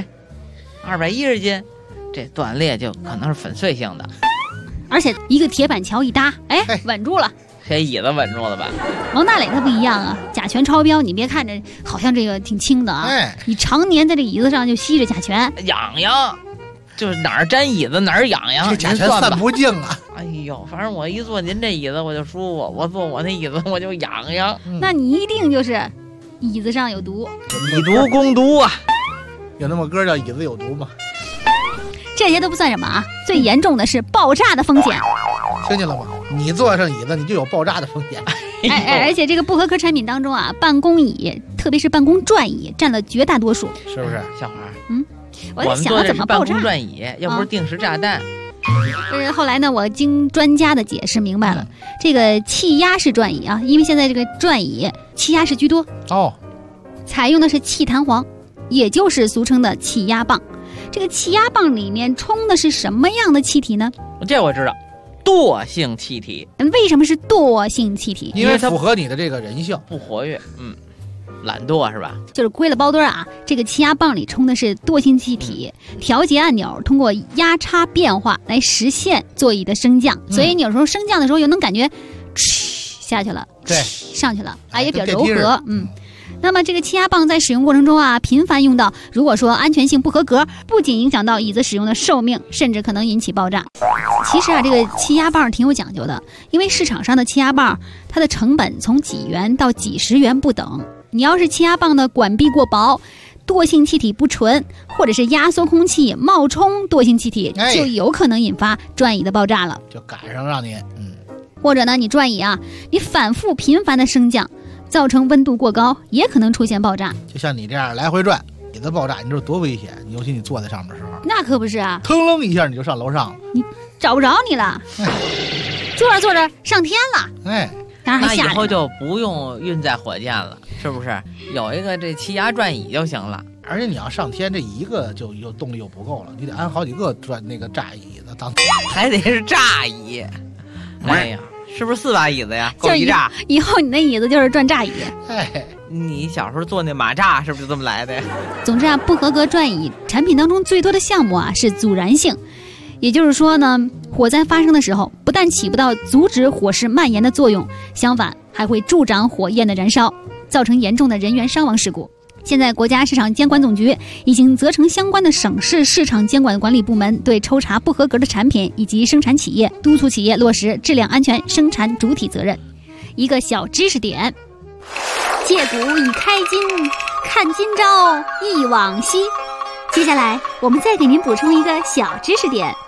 C: 210斤，这断裂就可能是粉碎性的，
F: 而且一个铁板桥一搭，稳住了。
C: 这椅子稳住了吧？
F: 王大磊他不一样啊，甲醛超标，你别看着好像这个挺轻的啊，你常年在这椅子上就吸着甲醛，
C: 痒，就是哪儿沾椅子哪儿痒痒。
D: 这甲醛散不净啊！
C: 哎呦，反正我一坐您这椅子我就舒服，我坐我那椅子我就痒痒。
F: 那你一定就是椅子上有毒，
C: 以毒攻毒啊！
D: 有那么歌叫椅子有毒吗？
F: 这些都不算什么啊，最严重的是爆炸的风险。
D: 听见了吗？你坐上椅子，你就有爆炸的风险。
F: 而且这个不合格产品当中啊，办公椅，特别是办公转椅，占了绝大多数。
D: 是不是，
C: 小花？
F: 我在想怎么爆炸。
C: 办公转椅，要不是定时炸弹。
F: 后来呢，我经专家的解释明白了，这个气压式转椅啊，因为现在这个转椅气压式居多采用的是气弹簧，也就是俗称的气压棒。这个气压棒里面充的是什么样的气体呢？
C: 这我知道，惰性气体。
F: 为什么是惰性气体？
D: 因为它符合你的这个人性，
C: 不活跃，懒惰是吧？
F: 就是归了包堆啊，这个气压棒里充的是惰性气体，调节按钮通过压差变化来实现座椅的升降，所以你有时候升降的时候又能感觉下去了，
D: 对，
F: 上去了，也比较柔和，那么这个气压棒在使用过程中啊，频繁用到，如果说安全性不合格，不仅影响到椅子使用的寿命，甚至可能引起爆炸。其实啊，这个气压棒挺有讲究的，因为市场上的气压棒，它的成本从几元到几十元不等。你要是气压棒的管壁过薄，惰性气体不纯，或者是压缩空气冒充惰性气体，就有可能引发转椅的爆炸了。
D: 就赶上让你
F: 或者呢，你转椅啊，你反复频繁的升降，造成温度过高，也可能出现爆炸。
D: 就像你这样来回转，椅子爆炸，你知道多危险？尤其你坐在上面的时候，
F: 那可不是啊，
D: 腾楞一下你就上楼上了，
F: 你找不着你了，坐着坐着上天了，当然还
C: 那以后就不用运载火箭了，是不是？有一个这气压转椅就行了。
D: 而且你要上天，这一个就有动力又不够了，你得安好几个转那个炸椅子当，
C: 还得是炸椅。哎呀，是不是4把椅子呀？够一炸。
F: 以后你那椅子就是转炸椅。
C: 你小时候坐那马扎是不是就这么来的呀？
F: 总之啊，不合格转椅产品当中最多的项目啊是阻燃性，也就是说呢，火灾发生的时候，不但起不到阻止火势蔓延的作用，相反还会助长火焰的燃烧，造成严重的人员伤亡事故。现在国家市场监管总局已经责成相关的省市市场监管管理部门对抽查不合格的产品以及生产企业，督促企业落实质量安全生产主体责任。一个小知识点，借古已开今，看今朝忆往昔。接下来我们再给您补充一个小知识点。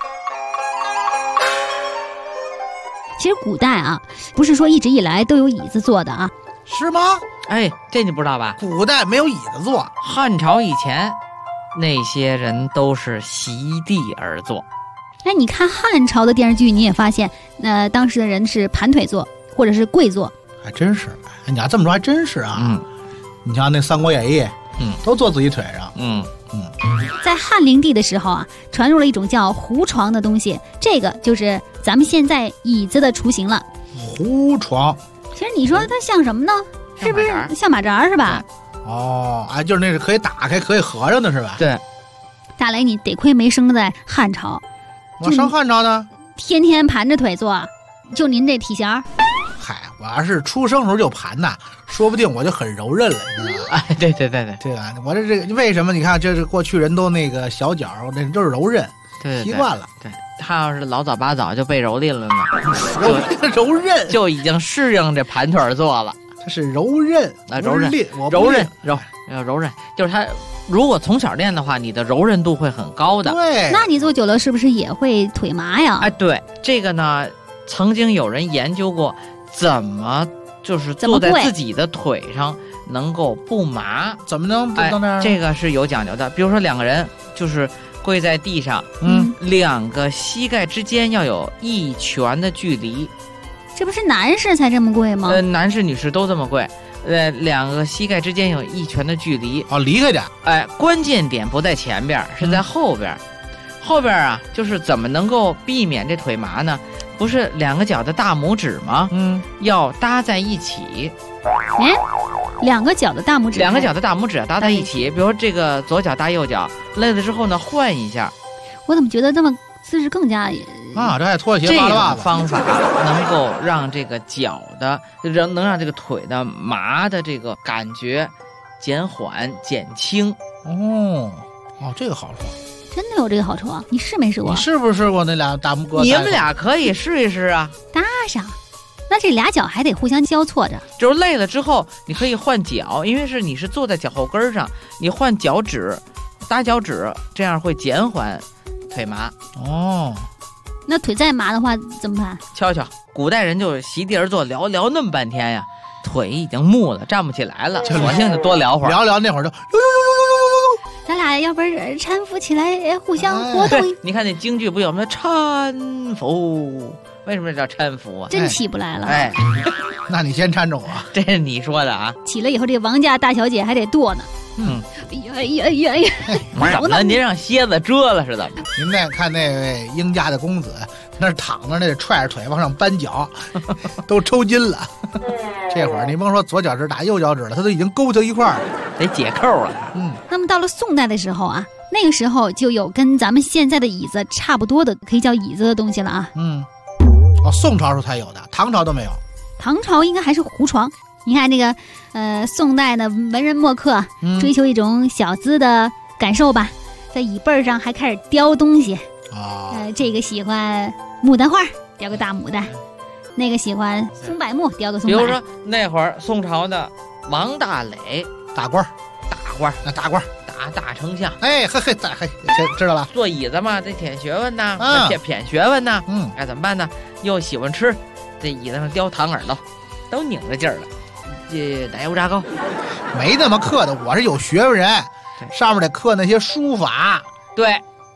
F: 其实古代啊，不是说一直以来都有椅子坐的啊。
D: 是吗？
C: 这你不知道吧？
D: 古代没有椅子坐，
C: 汉朝以前那些人都是席地而坐。
F: 你看汉朝的电视剧，你也发现当时的人是盘腿坐或者是跪坐。
D: 还真是，你要这么说还真是啊。你像那《三国演义》，都坐自己腿上。
F: 在汉灵帝的时候啊，传入了一种叫胡床的东西，这个就是咱们现在椅子的雏形了。
D: 胡床，
F: 其实你说它像什么呢？是不是像马扎是吧？
D: 就是那是可以打开可以合上的是吧？
C: 对。
F: 大雷，你得亏没生在汉朝。
D: 我上汉朝呢，
F: 天天盘着腿坐，就您这体型。
D: 嗨，我要是出生时候就盘呐，说不定我就很柔韧了，你知道吗？
C: 哎，对
D: 吧？我这为什么？你看，这是过去人都那个小脚，那都是柔韧，
C: 对，
D: 习惯了。
C: 对，他要是老早八早就被蹂躏了呢，
D: 柔韧
C: 就已经适应这盘腿坐了。
D: 它是柔韧
C: 啊，柔韧，就是他。如果从小练的话，你的柔韧度会很高的。
D: 对，
F: 那你坐久了是不是也会腿麻呀？
C: 哎，对，这个呢，曾经有人研究过，怎么就是坐在自己的腿上能够不麻？
D: 怎么能不能那样？
C: 这个是有讲究的。比如说两个人就是跪在地上，两个膝盖之间要有1拳的距离。
F: 这不是男士才这么跪吗？
C: 男士女士都这么跪。两个膝盖之间有1拳的距离，
D: 离开点。
C: 哎，关键点不在前边，是在后边。后边啊，就是怎么能够避免这腿麻呢？不是两个脚的大拇指吗？要搭在一起。
F: 两个脚的大拇指
C: 要搭在一起。比如说这个左脚搭右脚，累了之后呢换一下。
F: 我怎么觉得这么姿势更加
D: 这还拖鞋
C: 这个方法能够让这个脚的能让这个腿的麻的这个感觉减缓减轻。
D: 这个好处。
F: 真的有这个好处啊？你试没试过？
D: 你是不是试过那俩大拇哥？
C: 你们俩可以试一试啊。
F: 搭上，那这俩脚还得互相交错着。
C: 就是累了之后，你可以换脚，因为你是坐在脚后跟上，你换脚趾，搭脚趾，这样会减缓腿麻。
F: 那腿再麻的话怎么办？
C: 瞧，古代人就席地而坐，聊那么半天呀，腿已经木了，站不起来了，索性就多聊会儿。
D: 聊那会儿就
F: 咱俩要不然搀扶起来，互相活动。
C: 你看那京剧不有没有搀扶？为什么叫搀扶啊？
F: 真起不来了。
D: 那你先搀着我。
C: 这是你说的啊。
F: 起了以后，这王家大小姐还得跺呢。
C: 怎么您让蝎子蛰了似的？
D: 您再看那位英家的公子，那躺着，那踹着腿往上扳脚，都抽筋了。这会儿你甭说左脚趾打右脚趾了，他都已经勾到一块儿了，
C: 得解扣了。
F: 那么到了宋代的时候啊，那个时候就有跟咱们现在的椅子差不多的，可以叫椅子的东西了啊。
D: 宋朝时候才有的，唐朝都没有。
F: 唐朝应该还是胡床。你看那个宋代的文人墨客追求一种小资的感受吧，在椅背上还开始雕东西。这个喜欢牡丹花，雕个大牡丹；那个喜欢松柏木，雕个松柏。
C: 比如说那会儿宋朝的王大磊，
D: 大官，
C: 打大丞相。
D: 知道了。
C: 坐椅子嘛，得舔学问呐，谝学问呐。怎么办呢？又喜欢吃，这椅子上雕糖耳朵，都拧着劲儿了。奶油炸糕，
D: 没那么刻的，我是有学问人，上面得刻那些书法。
C: 对，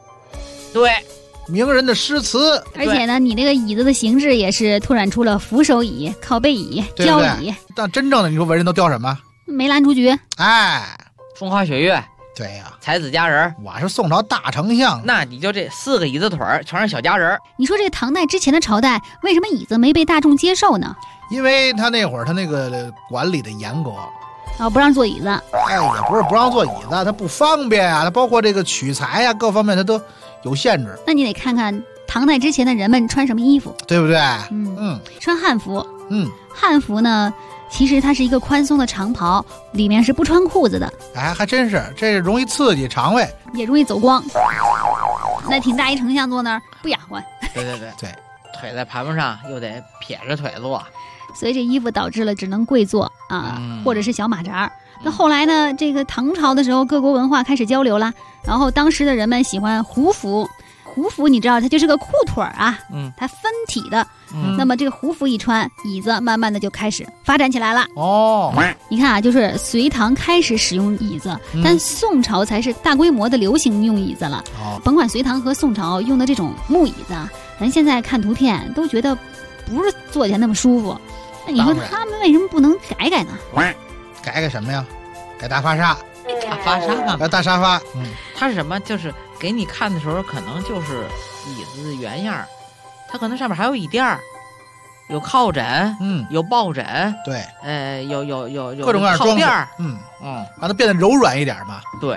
D: 名人的诗词。
F: 而且呢，你那个椅子的形制也是突然出了扶手椅、靠背椅、交椅。
D: 但真正的你说文人都雕什么？
F: 梅兰竹菊，
C: 风花雪月。
D: 对呀，
C: 才子佳人。
D: 我是宋朝大丞相，
C: 那你就这4个椅子腿全是小佳人。
F: 你说这个唐代之前的朝代，为什么椅子没被大众接受呢？
D: 因为他那会儿他那个管理的严格
F: 不让坐椅子。
D: 也不是不让坐椅子，他不方便啊，他包括这个取材啊，各方面他都有限制。
F: 那你得看看唐代之前的人们穿什么衣服，
D: 对不对？
F: 穿汉服。汉服呢，其实它是一个宽松的长袍，里面是不穿裤子的。
D: 还真是，这容易刺激肠胃，
F: 也容易走光。那挺大一丞相坐那儿不雅欢。
C: 对，腿在盘子上又得撇着腿坐，
F: 所以这衣服导致了只能跪坐或者是小马扎。那后来呢，这个唐朝的时候，各国文化开始交流了，然后当时的人们喜欢胡服。胡服你知道它就是个裤腿啊，它分体的。那么这个胡服一穿，椅子慢慢的就开始发展起来了。你看啊，就是隋唐开始使用椅子，但宋朝才是大规模的流行用椅子了。甭管隋唐和宋朝用的这种木椅子，咱现在看图片都觉得不是坐起来那么舒服。那你说他们为什么不能改改呢？
D: 改什么呀？改大发沙。大沙发。
C: 它是什么？就是给你看的时候，可能就是椅子的原样，它可能上面还有椅垫儿，有靠枕，有抱枕，
D: 对，
C: 有
D: 各种各样
C: 靠垫
D: 儿，让它变得柔软一点嘛。
C: 对，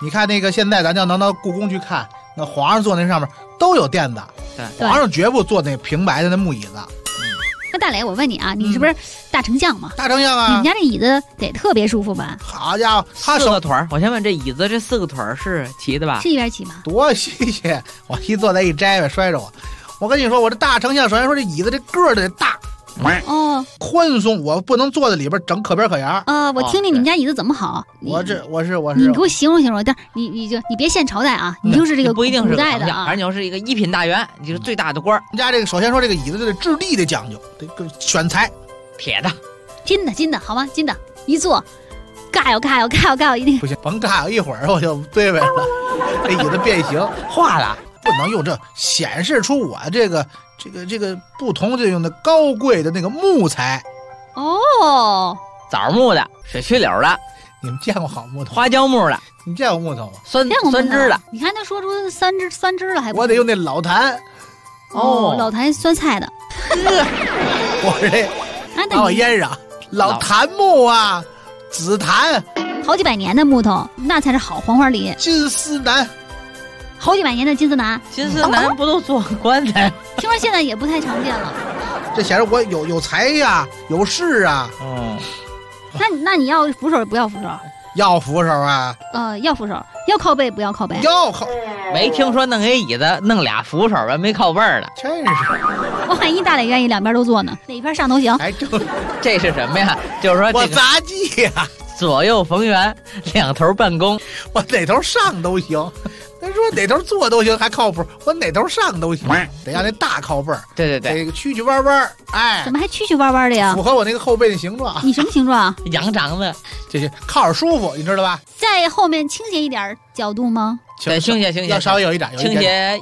D: 你看那个现在咱要能到故宫去看，那皇上坐那上面都有垫子，
C: 对，
D: 皇上绝不坐那平白的那木椅子。
F: 那大磊，我问你啊，你是不是大丞相嘛？
D: 大丞相啊！
F: 你们家这椅子得特别舒服吧？
D: 好家伙，他
C: 4个腿儿，我先问这椅子这4个腿儿是齐的吧？
F: 是一边齐吗？
D: 多新鲜！我一坐在一摘呗，摔着我。我跟你说，我这大丞相首先说这椅子这个儿得大。
F: 哦，
D: 宽松，我不能坐在里边整可边可沿。
F: 我听听你们家椅子怎么好？
D: 我是，
F: 你给我形容形容，但你别限朝代啊，你就是这个
C: 不一定是
F: 古代的啊，
C: 反正你要是一个1品大员，你就是最大的官。
D: 人家这个首先说这个椅子得质地得讲究，得选材，
C: 铁的、
F: 金的，好吗？金的，一坐，嘎哟，一定
D: 不行，甭嘎哟，一会儿我就对了，这椅子变形
C: 化了。
D: 不能用这显示出我这个不同的用的高贵的那个木材
F: 哦，
C: 枣木的、水曲柳的，
D: 你们见过好木头？
C: 花椒木的，
D: 你见过木头吗？
C: 酸枝的，
F: 你看他说出酸枝了还不？
D: 我得用那老坛
F: 老坛酸菜的，
D: 我这把我腌上老檀木啊，紫檀，
F: 好几百年的木头，那才是好黄花梨。
D: 金丝楠。
F: 好几百年的金丝楠
C: 不都做棺材？
F: 听说现在也不太常见了。
D: 这显示我有才呀，有势啊。
F: 那你要扶手不要扶手？
D: 要扶手啊。
F: 要扶手，要靠背不要靠背？
D: 要靠。
C: 没听说弄个椅子弄俩扶手吧，没靠背的。
D: 真是。
F: 我万一大磊愿意两边都坐呢，哪边上都行。
C: 这是什么呀？就是说
D: 我杂技呀，
C: 左右逢源，两头办公，
D: 我哪头上都行。他说哪头坐都行，还靠谱。我哪头上都行，得让那大靠背儿。
C: 对，
D: 这个曲曲弯弯，哎，
F: 怎么还曲曲弯弯的呀？
D: 符合我那个后背的形状。
F: 你什么形状？
C: 羊肠子，
D: 这是靠着舒服，你知道吧？
F: 在后面倾斜一点角度吗？
C: 对，倾斜，
D: 要稍微有一点，
C: 倾斜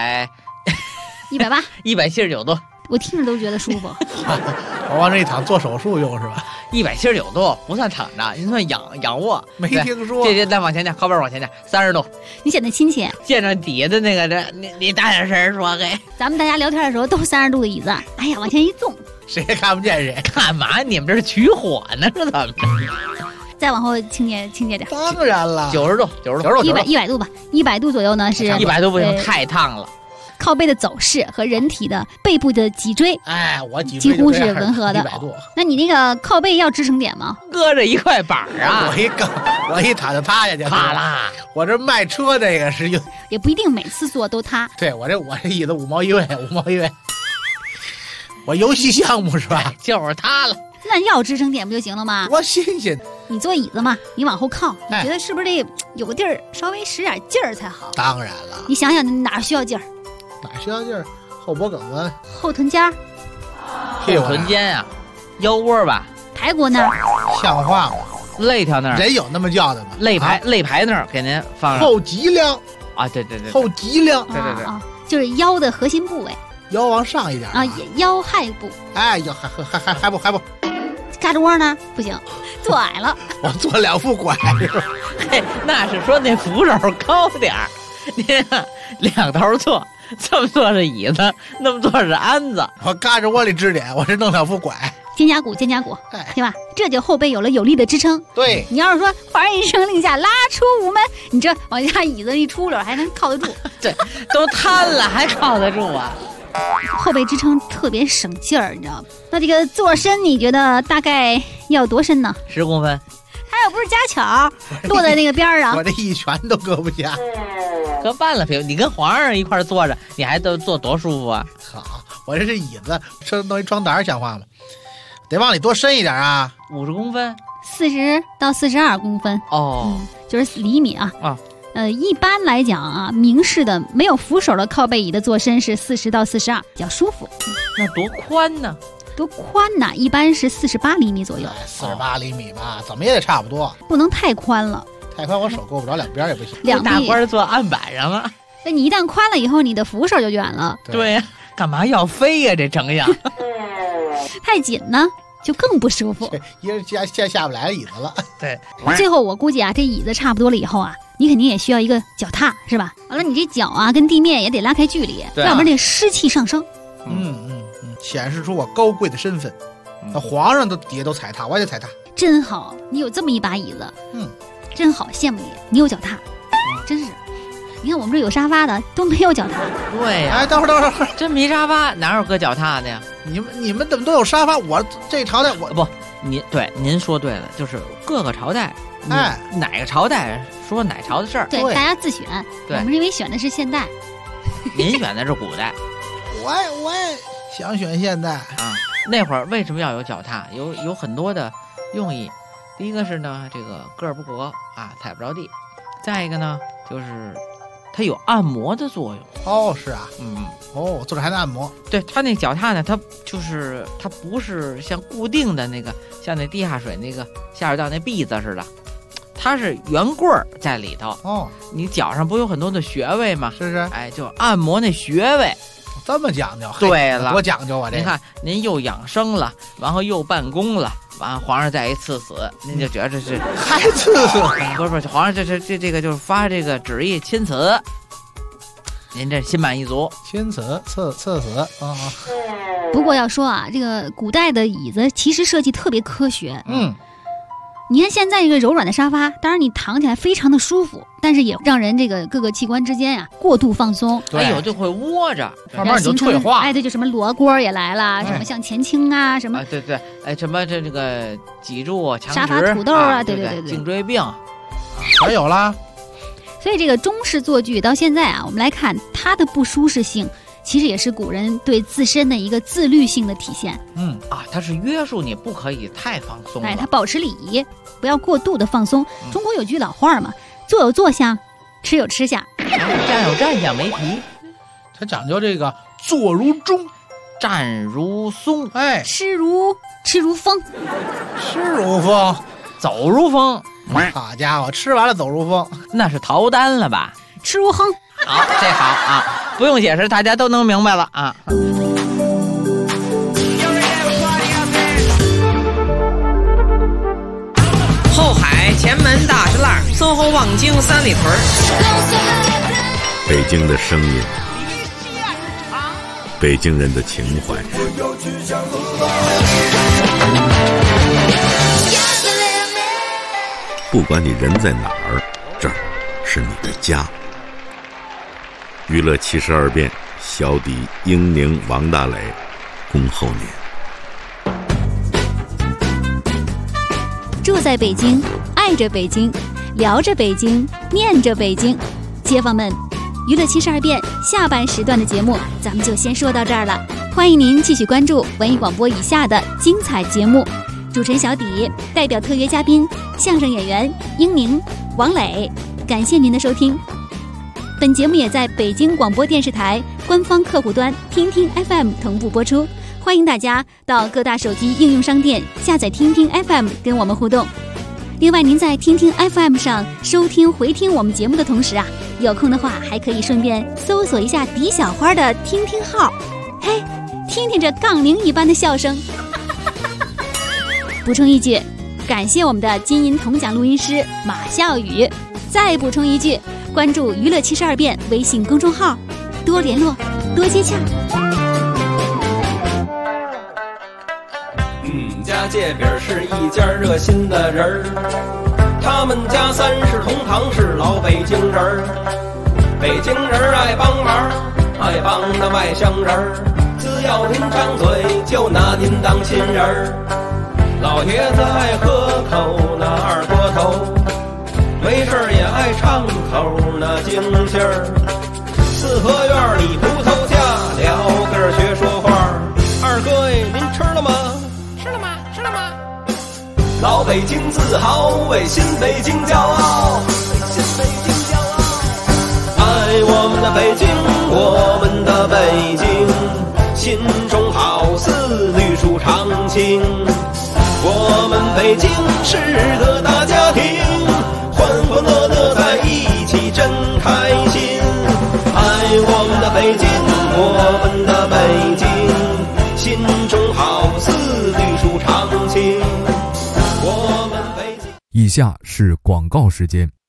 C: 180、179度。
F: 我听着都觉得舒服。
D: 我往这一躺，做手术用是吧
C: ？179度不算躺着，你算仰卧。
D: 没听说。
C: 这再往前点，靠背往前点，30度。
F: 你显得亲切。
C: 见着底下的那个你大点声说给。
F: 咱们大家聊天的时候都30度的椅子，哎呀，往前一纵，
D: 谁也看不见谁。
C: 干嘛？你们这是取火呢？是怎么着？
F: 再往后倾斜点。
D: 当然了
C: ，90度
F: ，100度吧，100度左右呢是。
C: 100度不行，太烫了。
F: 靠背的走势和人体的背部的脊椎，
D: 哎，我脊
F: 椎几乎是吻合的。
D: 100度。
F: 那你那个靠背要支撑点吗？
C: 搁着一块板啊！
D: 我一躺就塌下去，
C: 塌啦！
D: 我这卖车那个是
F: 也不一定每次坐都塌。
D: 对，我这椅子5毛1位，5毛1位。我游戏项目是吧？
C: 就是塌了。
F: 那要支撑点不就行了吗？
D: 多新鲜！
F: 你坐椅子嘛，你往后靠，你觉得是不是得有个地儿稍微使点劲儿才好？
D: 当然了。
F: 你想想，你哪需要劲儿？
D: 哪需要劲儿？后脖梗子、
F: 后臀尖、
C: 后臀尖呀，腰窝吧，
F: 排骨那儿，
D: 像话吗？
C: 肋条那儿，
D: 人有那么叫的吗？
C: 肋排那儿给您放上。
D: 后脊梁
C: 啊，对，
D: 后脊梁，
C: 对，
F: 就是腰的核心部位，
D: 腰往上一点
F: 啊，腰亥部。
D: 哎，腰还不，
F: 胳肢窝呢？不行，坐矮了。
D: 我坐2副拐，
C: 嘿，那是说那扶手高点儿。您2头坐，这么坐是椅子，那么坐是鞍子。
D: 我胳肢窝里支点，我是弄2副拐。
F: 肩胛骨，对吧？这就后背有了有力的支撑。
D: 对，
F: 你要是说哗一声令下，拉出午门，你这往下椅子一出溜还能靠得住。
C: 对，都瘫了还靠得住啊？
F: 后背支撑特别省劲儿，你知道吗？那这个坐深，你觉得大概要多深呢
C: ？10公分。
F: 它又不是夹巧，落在那个边儿上。
D: 我这一拳都搁不下。
C: 搁半了平，你跟皇上一块坐着，你还都坐多舒服啊？
D: 好，我这是椅子，弄一床单像话吗？得往里多深一点啊
C: ，50公分
F: ，40到42公分
C: 哦，
F: 就是厘米啊。
C: 啊，
F: 一般来讲啊，明式的没有扶手的靠背椅的坐深是40到42，比较舒服。
C: 那多宽呢？
F: 多宽呢？一般是48厘米左右。
D: 48厘米吧，怎么也得差不多。
F: 不能太宽了。
D: 太宽我手够不着，2边也不行。
F: 两
C: 大官坐案板上了。
F: 那你一旦宽了以后，你的扶手就远了。
C: 对呀，干嘛要飞呀？这丞相
F: 太紧呢，就更不舒服。
D: 一人下不来椅子了。
C: 对。
F: 最后我估计啊，这椅子差不多了以后啊，你肯定也需要一个脚踏，是吧？完了，你这脚啊跟地面也得拉开距离，要不然这湿气上升。
D: 显示出我高贵的身份。那皇上都底下都踩踏，我也得踩踏。
F: 真好，你有这么一把椅子。真好，羡慕你，你有脚踏。 真是。你看我们这有沙发的都没有脚踏。
C: 对呀、
D: 哎，等会儿，
C: 真没沙发，哪有搁脚踏的呀？
D: 你们怎么都有沙发？我这朝代我
C: 不，您说对了，就是各个朝代，
D: 哎，
C: 哪个朝代说哪朝的事儿，
F: 对，大家自选。
C: 对，
F: 我们认为选的是现代，
C: 您选的是古代，
D: 我也想选现代
C: 啊。那会儿为什么要有脚踏？有很多的用意。第一个是呢，这个个儿不高啊，踩不着地；再一个呢，就是它有按摩的作用。
D: 哦，是啊，坐着还能按摩。
C: 对，它那脚踏呢，它不是像固定的那个，像那地下水那个下水道那篦子似的，它是圆棍儿在里头。
D: 哦，
C: 你脚上不有很多的穴位吗？
D: 是。
C: 哎，就按摩那穴位。
D: 这么讲究？
C: 对了，
D: 多讲究啊！这
C: 您看，您又养生了，然后又办公了，完皇上再一赐死，您就觉得这是
D: 还赐死？
C: 不是，皇上这个就是发这个旨意亲赐，您这心满意足。
D: 亲赐赐死啊！
F: 不过要说啊，这个古代的椅子其实设计特别科学。你看现在这个柔软的沙发，当然你躺起来非常的舒服，但是也让人这个各个器官之间呀过度放松，
C: 哎呦就会窝着，
D: 慢慢就退化。
F: 哎，对，就什么罗锅也来了，什么向前倾啊，什么
C: 对，哎，什么这个脊柱强直、
F: 沙发土豆啊，对，
C: 颈椎病，
D: 还有啦。
F: 所以这个中式坐具到现在啊，我们来看它的不舒适性，其实也是古人对自身的一个自律性的体现。
C: 它是约束你不可以太放松。
F: 哎，它保持礼仪，不要过度的放松。中国有句老话嘛，坐有坐相，吃有吃相，
C: 站有站相没皮。
D: 它讲究这个坐如钟，
C: 站如松，
D: 哎，
F: 吃如风，
D: 吃如风，
C: 走如风。
D: 好家伙，吃完了走如风，
C: 那是逃单了吧？
F: 吃如哼。
C: 好，这好啊，不用解释，大家都能明白了啊。
N: 后海、前门、大石栏、SOHO、望京、三里屯。
O: 北京的声音，北京人的情怀。不管你人在哪儿，这儿是你的家。娱乐72变，小底英宁、王大磊，恭候您。
J: 住在北京，爱着北京，聊着北京，念着北京。街坊们，娱乐72变下半时段的节目咱们就先说到这儿了，欢迎您继续关注文艺广播以下的精彩节目。主持人小底代表特约嘉宾相声演员英宁、王磊，感谢您的收听。本节目也在北京广播电视台官方客户端听听 FM 同步播出，欢迎大家到各大手机应用商店下载听听 FM 跟我们互动。另外您在听听 FM 上收听回听我们节目的同时啊，有空的话还可以顺便搜索一下狄小花的听听号，嘿，听听这杠铃一般的笑声。补充一句，感谢我们的金银铜奖录音师马笑宇。再补充一句，关注娱乐72变微信公众号，多联络，多接洽。
A: 家界边是一家热心的人儿，他们家三世同堂是老北京人儿。北京人爱帮忙，爱帮那外乡人儿，只要您张嘴就拿您当亲人儿。老爷子爱喝口那二锅头，没事也爱唱口那京戏儿。四合院里葡萄架，聊根学说话。二哥哎，您吃了吗？吃了吗？吃了吗？老北京自豪，为新北京骄傲，为新北京骄傲。爱我们的北京，我们的北京，心中好似绿树长青。我们北京是个大家庭，欢欢乐乐在一起真开心。爱我们的北京，我们的北京，心中好似绿树长青。我们北京。
P: 以下是广告时间。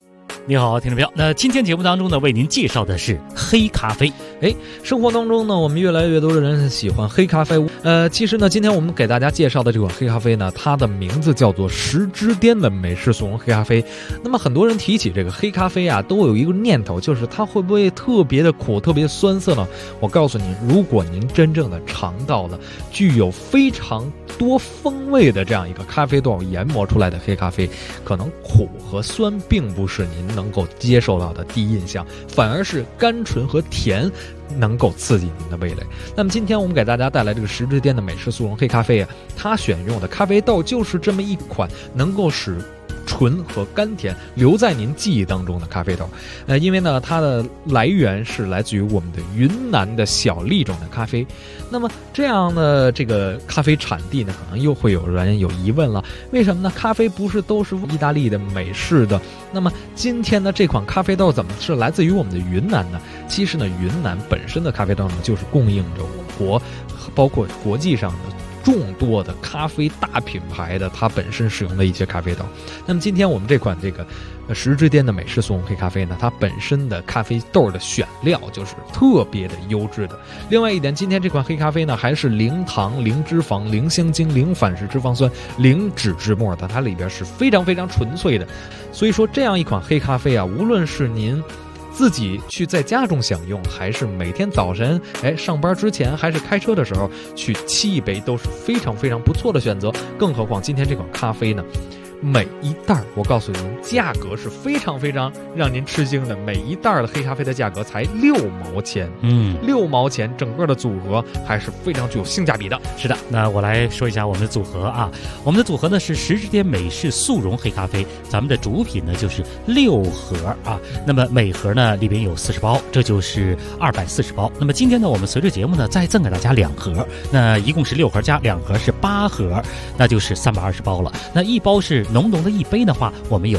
P: 你好，听众朋友。那今天节目当中呢，为您介绍的是黑咖啡。
Q: 生活当中呢，我们越来越多的人喜欢黑咖啡。其实呢，今天我们给大家介绍的这款黑咖啡呢，它的名字叫做10之巅的美式速溶黑咖啡。那么很多人提起这个黑咖啡啊，都有一个念头，就是它会不会特别的苦、特别酸涩呢？我告诉您，如果您真正的尝到了具有非常多风味的这样一个咖啡豆研磨出来的黑咖啡，可能苦和酸并不是您能够接受到的第一印象，反而是甘醇和甜能够刺激您的味蕾。那么今天我们给大家带来这个10之巅的美式速溶黑咖啡啊，它选用的咖啡豆就是这么一款能够使醇和甘甜留在您记忆当中的咖啡豆。因为呢，它的来源是来自于我们的云南的小粒种的咖啡。那么这样的这个咖啡产地呢，可能又会有人有疑问了，为什么呢？咖啡不是都是意大利的、美式的？那么今天呢，这款咖啡豆怎么是来自于我们的云南呢？其实呢，云南本身的咖啡豆呢，就是供应着我国，包括国际上的众多的咖啡大品牌的它本身使用的一些咖啡豆。那么今天我们这款这个10之巅的美式速溶黑咖啡呢，它本身的咖啡豆的选料就是特别的优质的。另外一点，今天这款黑咖啡呢，还是零糖、零脂肪、零香精、零反式脂肪酸、零脂质末的，它里边是非常非常纯粹的。所以说这样一款黑咖啡啊，无论是您自己去在家中享用，还是每天早晨上班之前，还是开车的时候去沏一杯，都是非常非常不错的选择。更何况今天这款咖啡呢，每一袋我告诉您，价格是非常非常让您吃惊的，每一袋的黑咖啡的价格才6毛钱，6毛钱，整个的组合还是非常具有性价比的。
P: 是的，那我来说一下我们的组合啊，我们的组合呢是10之巅美式速溶黑咖啡，咱们的主品呢就是6盒啊，那么每盒呢里边有40包，这就是240包。那么今天呢，我们随着节目呢再赠给大家2盒，那一共是6盒加2盒是8盒，那就是320包了。那一包是浓浓的一杯的话，我们有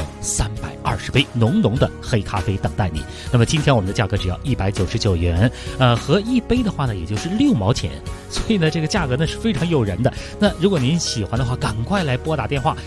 P: 320杯浓浓的黑咖啡等待你。那么今天我们的价格只要199元，和一杯的话呢，也就是6毛钱。所以呢，这个价格呢是非常诱人的。那如果您喜欢的话，赶快来拨打电话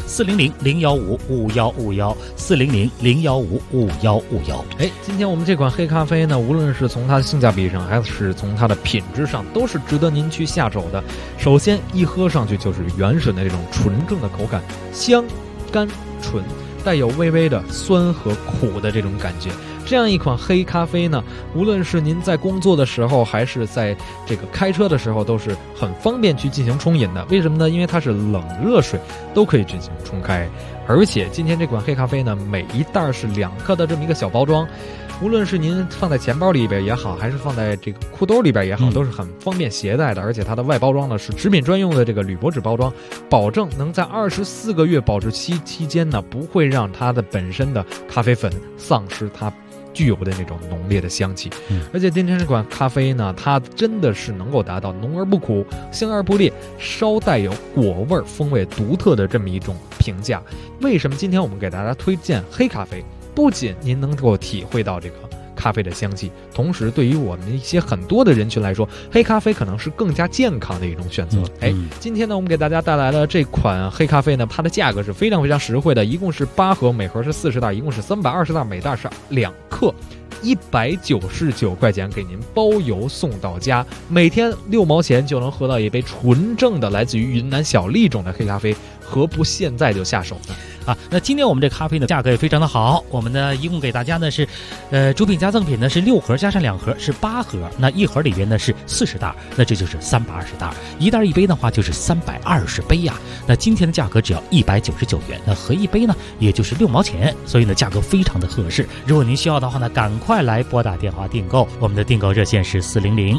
P: 400-015-5151，400-015-5151。
Q: 今天我们这款黑咖啡呢，无论是从它的性价比上，还是从它的品质上，都是值得您去下手的。首先一喝上去就是原始的这种纯正的口感，香、甘、醇，带有微微的酸和苦的这种感觉。这样一款黑咖啡呢，无论是您在工作的时候，还是在这个开车的时候，都是很方便去进行冲饮的。为什么呢？因为它是冷热水都可以进行冲开。而且今天这款黑咖啡呢，每一袋是2克的这么一个小包装，无论是您放在钱包里边也好，还是放在这个裤兜里边也好，都是很方便携带的。而且它的外包装呢是食品专用的这个铝箔纸包装，保证能在24个月保质期期间呢，不会让它的本身的咖啡粉丧失它具有的那种浓烈的香气。而且今天这款咖啡呢，它真的是能够达到浓而不苦、香而不烈、稍带有果味风味独特的这么一种评价。为什么今天我们给大家推荐黑咖啡？不仅您能够体会到这个咖啡的香气，同时对于我们一些很多的人群来说，黑咖啡可能是更加健康的一种选择。今天呢，我们给大家带来了这款黑咖啡呢，它的价格是非常非常实惠的，一共是8盒，每盒是40袋，一共是320袋，每袋是2克，199块钱给您包邮送到家，每天6毛钱就能喝到一杯纯正的来自于云南小粒种的黑咖啡，何不现在就下手呢？
P: 那今天我们这咖啡呢价格也非常的好，我们呢一共给大家呢是主品加赠品呢是6盒加上2盒是8盒，那一盒里边呢是40袋，那这就是320袋，一袋一杯的话就是320杯呀。那今天的价格只要199元，那合一杯呢也就是6毛钱，所以呢价格非常的合适。如果您需要的话呢，赶快来拨打电话订购，我们的订购热线是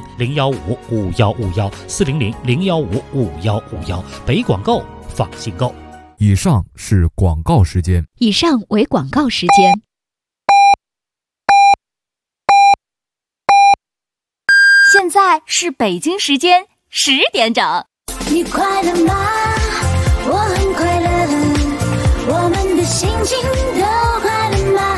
P: 400-015-5151，400-015-5151，北广购放心购。
R: 以上是广告时间。
J: 以上为广告时间。现在是北京时间10点整。
B: 你快乐吗？我很快乐，我们的心情都快乐吗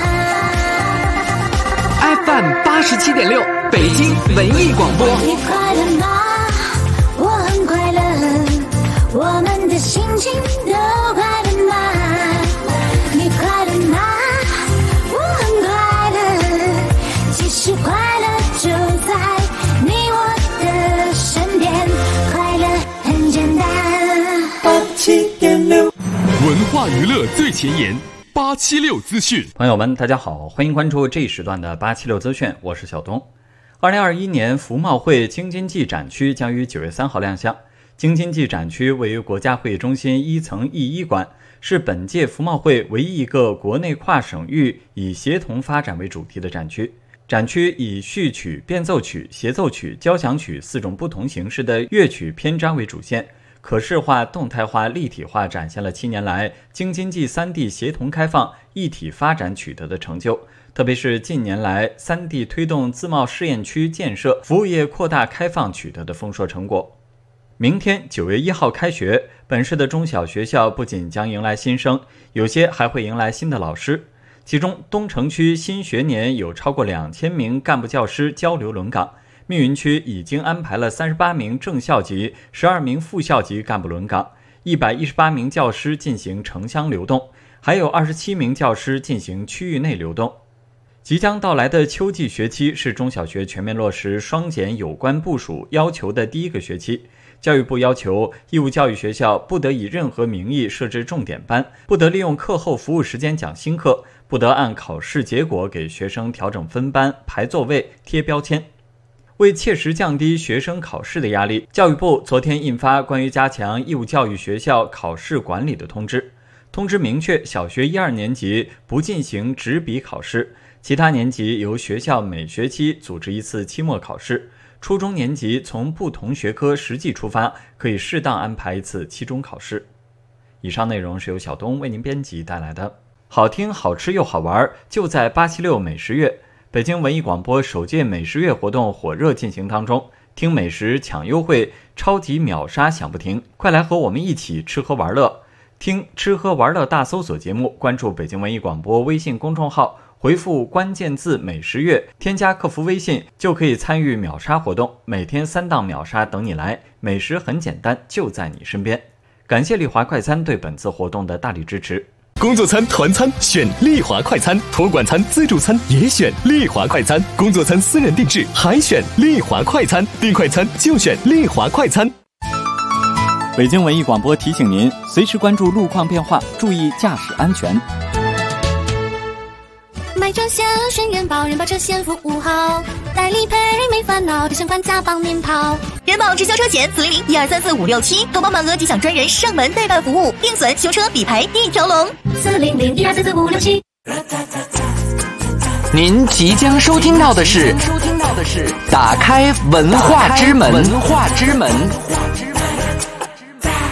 N: ？FM 87.6，北京文艺广播。
B: 你快乐吗？我很快乐，我们的心情都快乐吗？你快乐吗？我很
K: 化娱乐最前沿，876资讯。
M: 朋友们，大家好，欢迎关注这一时段的876资讯，我是小东。2021年服贸会京津冀展区将于9月3号亮相。京津冀展区位于国家会议中心1层E1馆，是本届服贸会唯一一个国内跨省域以协同发展为主题的展区。展区以序曲、变奏曲、协奏曲、交响曲4种不同形式的乐曲篇章为主线，可视化、动态化、立体化展现了7年来京津冀3地协同开放、一体发展取得的成就，特别是近年来3地推动自贸试验区建设、服务业扩大开放取得的丰硕成果。明天9月1号开学，本市的中小学校不仅将迎来新生，有些还会迎来新的老师。其中，东城区新学年有超过2000名干部教师交流轮岗，密云区已经安排了38名正校级、12名副校级干部轮岗，118名教师进行城乡流动，还有27名教师进行区域内流动。即将到来的秋季学期是中小学全面落实双减有关部署要求的第一个学期。教育部要求义务教育学校不得以任何名义设置重点班，不得利用课后服务时间讲新课，不得按考试结果给学生调整分班、排座位、贴标签。为切实降低学生考试的压力，教育部昨天印发关于加强义务教育学校考试管理的通知。通知明确，小学1、2年级不进行纸笔考试，其他年级由学校每学期组织一次期末考试。初中年级从不同学科实际出发，可以适当安排一次期中考试。以上内容是由小东为您编辑带来的，好听好吃又好玩，就在876美食月。北京文艺广播首届美食月活动火热进行当中，听美食抢优惠，超级秒杀享不停，快来和我们一起吃喝玩乐。听吃喝玩乐大搜索节目，关注北京文艺广播微信公众号，回复关键字美食月，添加客服微信就可以参与秒杀活动，每天3档秒杀等你来，美食很简单，就在你身边。感谢丽华快餐对本次活动的大力支持。
K: 工作餐、团餐选丽华快餐，托管餐、自助餐也选丽华快餐，工作餐私人定制还选丽华快餐，订快餐就选丽华快餐。
M: 北京文艺广播提醒您，随时关注路况变化，注意驾驶安全。
B: 买车险选人保，人保车险服务好，代理赔没烦恼，提前款加帮您跑。
J: 人保直销车险400-1234567，投保满额即享专人上门代办服务，定损、修车、理赔一条龙。
B: 400-1234567。
N: 您即将收听到的是打开文化之门。